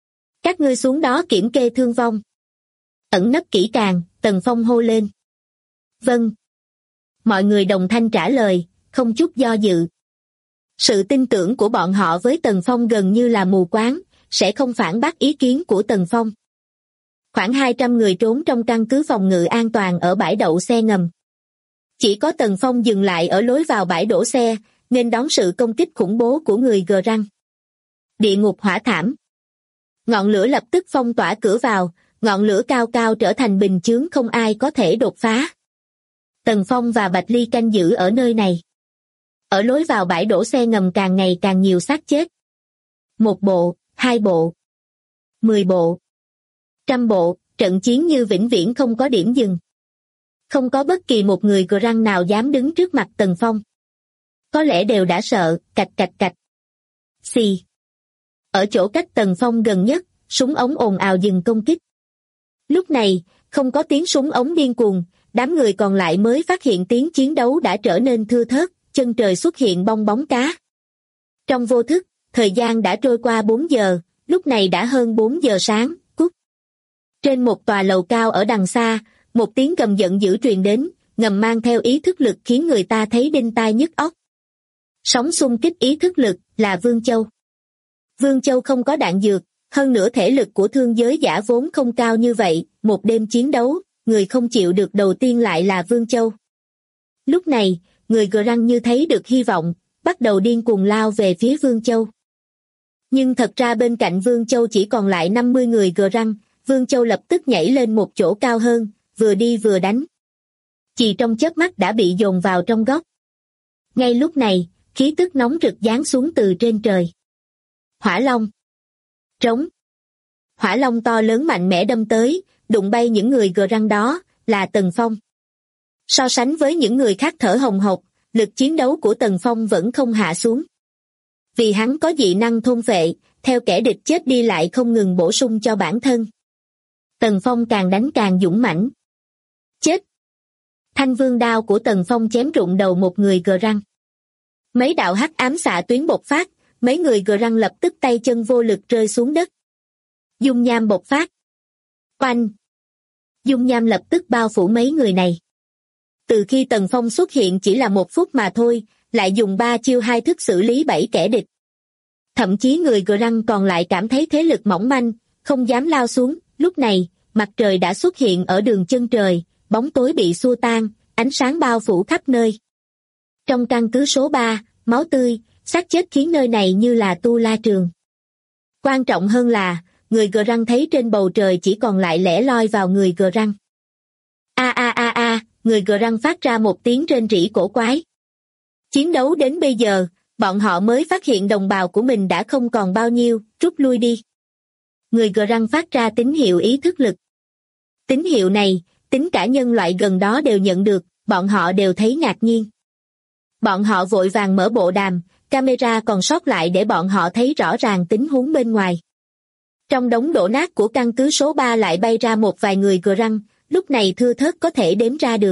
Speaker 2: Các ngươi xuống đó kiểm kê thương vong. Ẩn nấp kỹ càng, Tần Phong hô lên. Vâng. Mọi người đồng thanh trả lời, không chút do dự. Sự tin tưởng của bọn họ với Tần Phong gần như là mù quáng, sẽ không phản bác ý kiến của Tần Phong. Khoảng 200 người trốn trong căn cứ phòng ngự an toàn ở bãi đậu xe ngầm. Chỉ có Tần Phong dừng lại ở lối vào bãi đổ xe, nên đón sự công kích khủng bố của người Grăng. Địa ngục hỏa thảm. Ngọn lửa lập tức phong tỏa cửa vào, ngọn lửa cao cao trở thành bình chướng không ai có thể đột phá. Tần Phong và Bạch Ly canh giữ ở nơi này. Ở lối vào bãi đổ xe ngầm càng ngày càng nhiều xác chết. 1 bộ, 2 bộ, 10 bộ, 100 bộ, trận chiến như vĩnh viễn không có điểm dừng. Không có bất kỳ một người Grang nào dám đứng trước mặt Tần Phong. Có lẽ đều đã sợ, cạch cạch cạch. Xì. Ở chỗ cách Tần Phong gần nhất, súng ống ồn ào dừng công kích. Lúc này, không có tiếng súng ống điên cuồng, đám người còn lại mới phát hiện tiếng chiến đấu đã trở nên thưa thớt, chân trời xuất hiện bong bóng cá. Trong vô thức, thời gian đã trôi qua 4 giờ, lúc này đã hơn 4 giờ sáng, cút. Trên một tòa lầu cao ở đằng xa, một tiếng gầm giận dữ truyền đến, ngầm mang theo ý thức lực khiến người ta thấy đinh tai nhức óc. Sóng xung kích ý thức lực là Vương Châu. Vương Châu không có đạn dược, hơn nữa thể lực của thương giới giả vốn không cao như vậy, một đêm chiến đấu, người không chịu được đầu tiên lại là Vương Châu. Lúc này, người Grang như thấy được hy vọng, bắt đầu điên cuồng lao về phía Vương Châu. Nhưng thật ra bên cạnh Vương Châu chỉ còn lại 50 người Grang, Vương Châu lập tức nhảy lên một chỗ cao hơn, vừa đi vừa đánh. Chỉ trong chớp mắt đã bị dồn vào trong góc. Ngay lúc này, khí tức nóng rực giáng xuống từ trên trời. Hỏa Long. Trống. Hỏa Long to lớn mạnh mẽ đâm tới, đụng bay những người Grang đó, là Tần Phong. So sánh với những người khác thở hồng hộc, lực chiến đấu của Tần Phong vẫn không hạ xuống. Vì hắn có dị năng thôn phệ, theo kẻ địch chết đi lại không ngừng bổ sung cho bản thân. Tần Phong càng đánh càng dũng mãnh. Chết! Thanh vương đao của Tần Phong chém rụng đầu một người Grang. Mấy đạo hắc ám xạ tuyến bộc phát, mấy người Grang lập tức tay chân vô lực rơi xuống đất. Dung nham bộc phát. Oanh! Dung nham lập tức bao phủ mấy người này. Từ khi Tần Phong xuất hiện chỉ là 1 phút mà thôi, lại dùng 3 chiêu 2 thức xử lý 7 kẻ địch. Thậm chí người Grang còn lại cảm thấy thế lực mỏng manh, không dám lao xuống. Lúc này, mặt trời đã xuất hiện ở đường chân trời, bóng tối bị xua tan, ánh sáng bao phủ khắp nơi. Trong căn cứ số 3, máu tươi, xác chết khiến nơi này như là tu la trường. Quan trọng hơn là, người Grang thấy trên bầu trời chỉ còn lại lẻ loi vào người Grang. Người Grang phát ra một tiếng rên rỉ cổ quái. Chiến đấu đến bây giờ, bọn họ mới phát hiện đồng bào của mình đã không còn bao nhiêu, rút lui đi. Người Grang phát ra tín hiệu ý thức lực. Tín hiệu này, tính cả nhân loại gần đó đều nhận được, bọn họ đều thấy ngạc nhiên. Bọn họ vội vàng mở bộ đàm, camera còn sót lại để bọn họ thấy rõ ràng tình huống bên ngoài. Trong đống đổ nát của căn cứ số 3 lại bay ra một vài người Grang, lúc này thưa thớt có thể đếm ra được.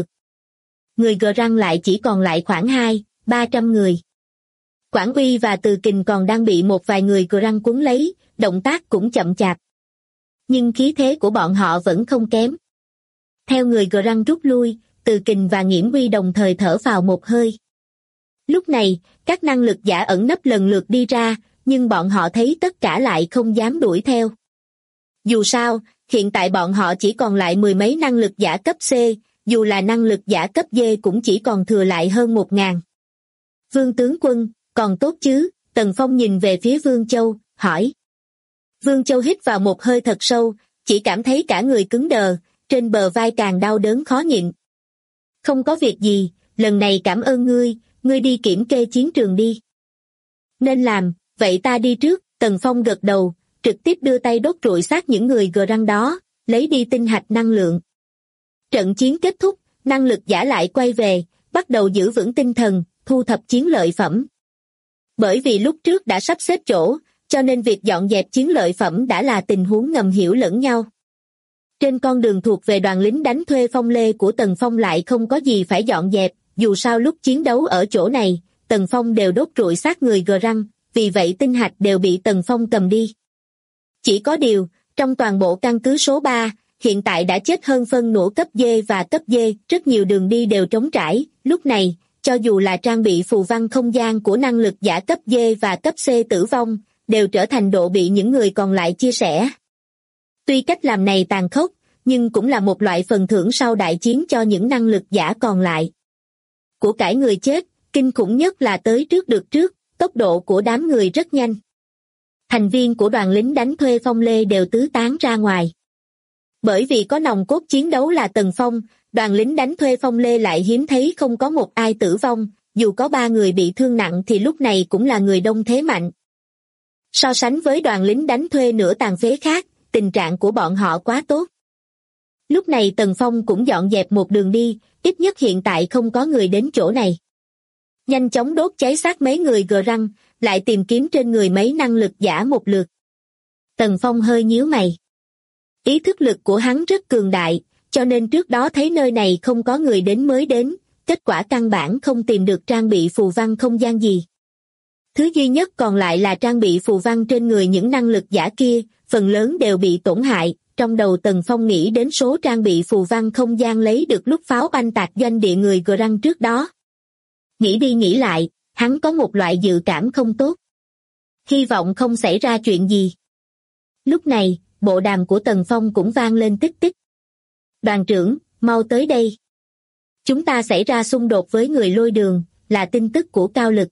Speaker 2: Người Grang lại chỉ còn lại khoảng 200-300 người. Quảng Uy và Từ Kình còn đang bị một vài người Grang cuốn lấy, động tác cũng chậm chạp. Nhưng khí thế của bọn họ vẫn không kém. Theo người Grang rút lui, Từ Kình và Nghiễm Uy đồng thời thở phào một hơi. Lúc này, các năng lực giả ẩn nấp lần lượt đi ra, nhưng bọn họ thấy tất cả lại không dám đuổi theo. Dù sao, hiện tại bọn họ chỉ còn lại 10 mấy năng lực giả cấp C, dù là năng lực giả cấp D cũng chỉ còn thừa lại hơn 1000. Vương tướng quân, còn tốt chứ? Tần Phong nhìn về phía Vương Châu, hỏi. Vương Châu hít vào một hơi thật sâu, chỉ cảm thấy cả người cứng đờ, trên bờ vai càng đau đớn khó nhịn. Không có việc gì, lần này cảm ơn ngươi đi kiểm kê chiến trường đi. Nên làm, vậy ta đi trước. Tần Phong gật đầu, trực tiếp đưa tay đốt rụi xác những người Grang đó, lấy đi tinh hạch năng lượng. Trận chiến kết thúc, năng lực giả lại quay về, bắt đầu giữ vững tinh thần, thu thập chiến lợi phẩm. Bởi vì lúc trước đã sắp xếp chỗ, cho nên việc dọn dẹp chiến lợi phẩm đã là tình huống ngầm hiểu lẫn nhau. Trên con đường thuộc về đoàn lính đánh thuê Phong Lê của Tần Phong lại không có gì phải dọn dẹp, dù sao lúc chiến đấu ở chỗ này, Tần Phong đều đốt rụi xác người Grang, vì vậy tinh hạch đều bị Tần Phong cầm đi. Chỉ có điều, trong toàn bộ căn cứ số 3, hiện tại đã chết hơn phân nửa cấp D và cấp D, rất nhiều đường đi đều trống trải, lúc này, cho dù là trang bị phù văn không gian của năng lực giả cấp D và cấp C tử vong, đều trở thành độ bị những người còn lại chia sẻ. Tuy cách làm này tàn khốc, nhưng cũng là một loại phần thưởng sau đại chiến cho những năng lực giả còn lại. Của cải người chết, kinh khủng nhất là tới trước được trước, tốc độ của đám người rất nhanh. Thành viên của đoàn lính đánh thuê Phong Lê đều tứ tán ra ngoài. Bởi vì có nòng cốt chiến đấu là Tần Phong, đoàn lính đánh thuê Phong Lê lại hiếm thấy không có một ai tử vong, dù có 3 người bị thương nặng thì lúc này cũng là người đông thế mạnh. So sánh với đoàn lính đánh thuê nửa tàn phế khác, tình trạng của bọn họ quá tốt. Lúc này Tần Phong cũng dọn dẹp một đường đi, ít nhất hiện tại không có người đến chỗ này. Nhanh chóng đốt cháy xác mấy người gờ răng, lại tìm kiếm trên người mấy năng lực giả một lượt. Tần Phong hơi nhíu mày. Ý thức lực của hắn rất cường đại, cho nên trước đó thấy nơi này không có người đến mới đến, kết quả căn bản không tìm được trang bị phù văn không gian gì. Thứ duy nhất còn lại là trang bị phù văn trên người những năng lực giả kia, phần lớn đều bị tổn hại. Trong đầu Tần Phong nghĩ đến số trang bị phù văn không gian lấy được lúc pháo oanh tạc doanh địa người gờ răng trước đó. Nghĩ đi nghĩ lại, hắn có một loại dự cảm không tốt. Hy vọng không xảy ra chuyện gì. Lúc này, bộ đàm của Tần Phong cũng vang lên tích tích. Đoàn trưởng, mau tới đây. Chúng ta xảy ra xung đột với người lôi đường, là tin tức của Cao Lực.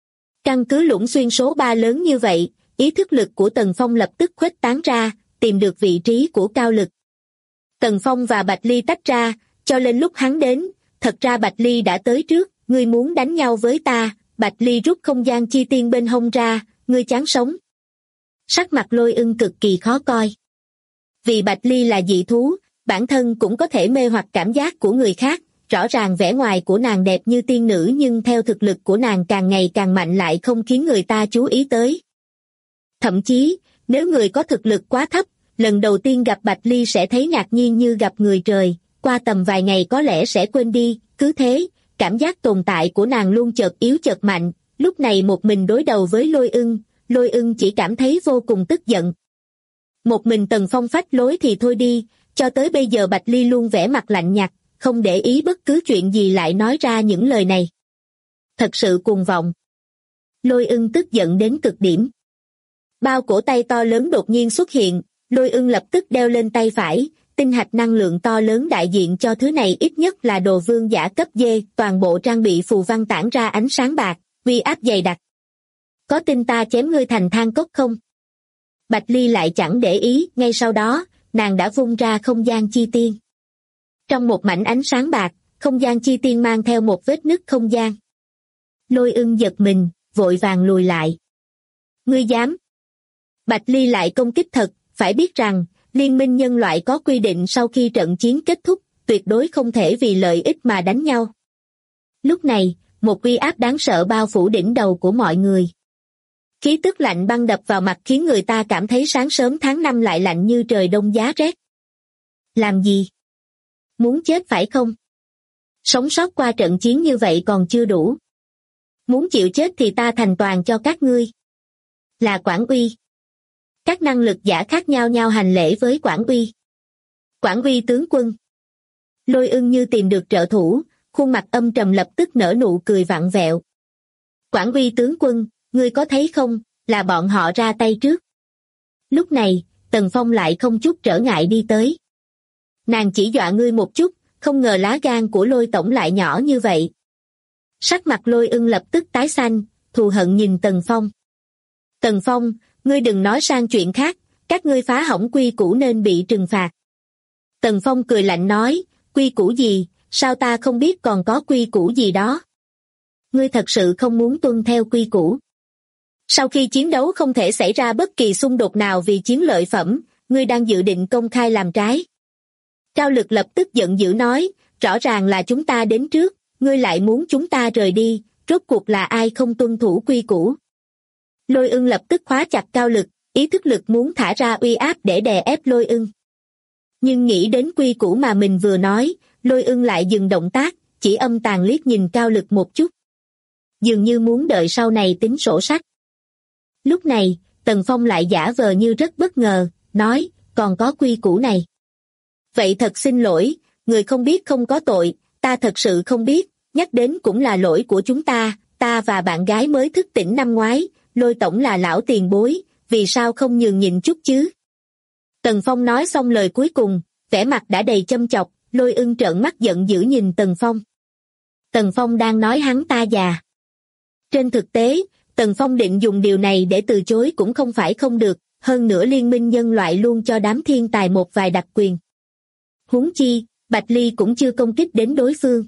Speaker 2: Căn cứ Lũng Xuyên số 3 lớn như vậy, ý thức lực của Tần Phong lập tức khuếch tán ra, tìm được vị trí của Cao Lực. Tần Phong và Bạch Ly tách ra, cho nên lúc hắn đến, thật ra Bạch Ly đã tới trước, ngươi muốn đánh nhau với ta. Bạch Ly rút không gian chi tiên bên hông ra, ngươi chán sống. Sắc mặt Lôi Ưng cực kỳ khó coi. Vì Bạch Ly là dị thú, bản thân cũng có thể mê hoặc cảm giác của người khác, rõ ràng vẻ ngoài của nàng đẹp như tiên nữ nhưng theo thực lực của nàng càng ngày càng mạnh lại không khiến người ta chú ý tới. Thậm chí, nếu người có thực lực quá thấp, lần đầu tiên gặp Bạch Ly sẽ thấy ngạc nhiên như gặp người trời, qua tầm vài ngày có lẽ sẽ quên đi, cứ thế, cảm giác tồn tại của nàng luôn chợt yếu chợt mạnh, lúc này một mình đối đầu với Lôi Ưng chỉ cảm thấy vô cùng tức giận. Một mình Tần Phong phách lối thì thôi đi, cho tới bây giờ Bạch Ly luôn vẻ mặt lạnh nhạt, không để ý bất cứ chuyện gì lại nói ra những lời này. Thật sự cuồng vọng. Lôi Ưng tức giận đến cực điểm. Bao cổ tay to lớn đột nhiên xuất hiện, Lôi Ưng lập tức đeo lên tay phải, tinh hạch năng lượng to lớn đại diện cho thứ này ít nhất là đồ vương giả cấp D, toàn bộ trang bị phù văn tản ra ánh sáng bạc, uy áp dày đặc. Có tin ta chém ngươi thành than cốc không? Bạch Ly lại chẳng để ý, ngay sau đó, nàng đã vung ra không gian chi tiên. Trong một mảnh ánh sáng bạc, không gian chi tiên mang theo một vết nứt không gian. Lôi Ưng giật mình, vội vàng lùi lại. Ngươi dám? Bạch Ly lại công kích thật, phải biết rằng, Liên minh nhân loại có quy định sau khi trận chiến kết thúc, tuyệt đối không thể vì lợi ích mà đánh nhau. Lúc này, một uy áp đáng sợ bao phủ đỉnh đầu của mọi người. Khí tức lạnh băng đập vào mặt khiến người ta cảm thấy sáng sớm tháng 5 lại lạnh như trời đông giá rét. Làm gì? Muốn chết phải không? Sống sót qua trận chiến như vậy còn chưa đủ. Muốn chịu chết thì ta thành toàn cho các ngươi. Là Quản Uy. Các năng lực giả khác nhau hành lễ với Quản Uy. Quản Uy tướng quân. Lôi Ưng như tìm được trợ thủ, khuôn mặt âm trầm lập tức nở nụ cười vặn vẹo. Quản Uy tướng quân, ngươi có thấy không, là bọn họ ra tay trước. Lúc này, Tần Phong lại không chút trở ngại đi tới. Nàng chỉ dọa ngươi một chút, không ngờ lá gan của Lôi tổng lại nhỏ như vậy. Sắc mặt Lôi Ưng lập tức tái xanh, thù hận nhìn Tần Phong. Tần Phong, ngươi đừng nói sang chuyện khác, các ngươi phá hỏng quy củ nên bị trừng phạt. Tần Phong cười lạnh nói, quy củ gì, sao ta không biết còn có quy củ gì đó. Ngươi thật sự không muốn tuân theo quy củ. Sau khi chiến đấu không thể xảy ra bất kỳ xung đột nào vì chiến lợi phẩm, ngươi đang dự định công khai làm trái. Cao Lực lập tức giận dữ nói, rõ ràng là chúng ta đến trước, ngươi lại muốn chúng ta rời đi, rốt cuộc là ai không tuân thủ quy củ. Lôi Ưng lập tức khóa chặt Cao Lực, ý thức lực muốn thả ra uy áp để đè ép Lôi Ưng. Nhưng nghĩ đến quy củ mà mình vừa nói, Lôi Ưng lại dừng động tác, chỉ âm tàn liếc nhìn Cao Lực một chút. Dường như muốn đợi sau này tính sổ sách. Lúc này, Tần Phong lại giả vờ như rất bất ngờ, nói, còn có quy củ này. Vậy thật xin lỗi, người không biết không có tội, ta thật sự không biết, nhắc đến cũng là lỗi của chúng ta và bạn gái mới thức tỉnh năm ngoái, Lôi tổng là lão tiền bối, vì sao không nhường nhịn chút chứ? Tần Phong nói xong lời cuối cùng, vẻ mặt đã đầy châm chọc, Lôi Ưng trợn mắt giận dữ nhìn Tần Phong. Tần Phong đang nói hắn ta già. Trên thực tế, Tần Phong định dùng điều này để từ chối cũng không phải không được, hơn nữa liên minh nhân loại luôn cho đám thiên tài một vài đặc quyền. Huống chi, Bạch Ly cũng chưa công kích đến đối phương.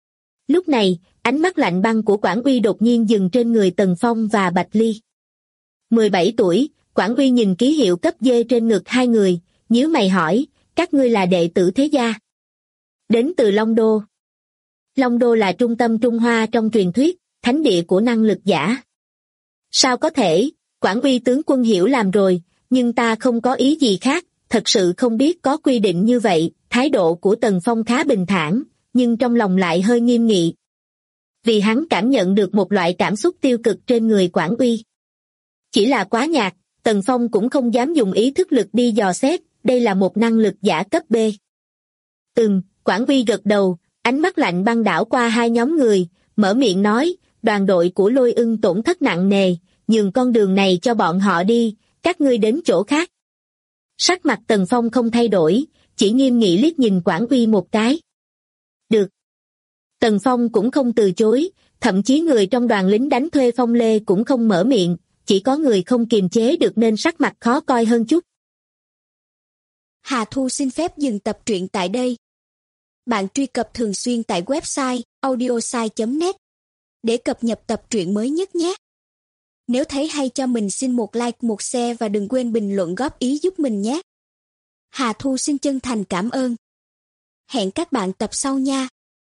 Speaker 2: Lúc này, ánh mắt lạnh băng của Quản Uy đột nhiên dừng trên người Tần Phong và Bạch Ly. 17 tuổi, Quản Uy nhìn ký hiệu cấp D trên ngực hai người, nhíu mày hỏi, các ngươi là đệ tử thế gia. Đến từ Long Đô. Long Đô là trung tâm Trung Hoa trong truyền thuyết, thánh địa của năng lực giả. Sao có thể, Quảng Uy tướng quân hiểu làm rồi, nhưng ta không có ý gì khác, thật sự không biết có quy định như vậy. Thái độ của Tần Phong khá bình thản, nhưng trong lòng lại hơi nghiêm nghị. Vì hắn cảm nhận được một loại cảm xúc tiêu cực trên người Quảng Uy. Chỉ là quá nhạt, Tần Phong cũng không dám dùng ý thức lực đi dò xét, đây là một năng lực giả cấp B. Quảng Uy gật đầu, ánh mắt lạnh băng đảo qua hai nhóm người, mở miệng nói, đoàn đội của Lôi Ưng tổn thất nặng nề, nhường con đường này cho bọn họ đi, các ngươi đến chỗ khác. Sắc mặt Tần Phong không thay đổi, chỉ nghiêm nghị liếc nhìn Quảng Uy một cái. Được. Tần Phong cũng không từ chối, thậm chí người trong đoàn lính đánh thuê Phong Lê cũng không mở miệng, chỉ có người không kiềm chế được nên sắc mặt khó coi hơn chút.
Speaker 3: Hà Thu xin phép dừng tập truyện tại đây. Bạn truy cập thường xuyên tại website audiosai.net để cập nhật tập truyện mới nhất nhé. Nếu thấy hay cho mình xin một like, một share và đừng quên bình luận góp ý giúp mình nhé. Hà Thu xin chân thành cảm ơn. Hẹn các bạn tập sau nha.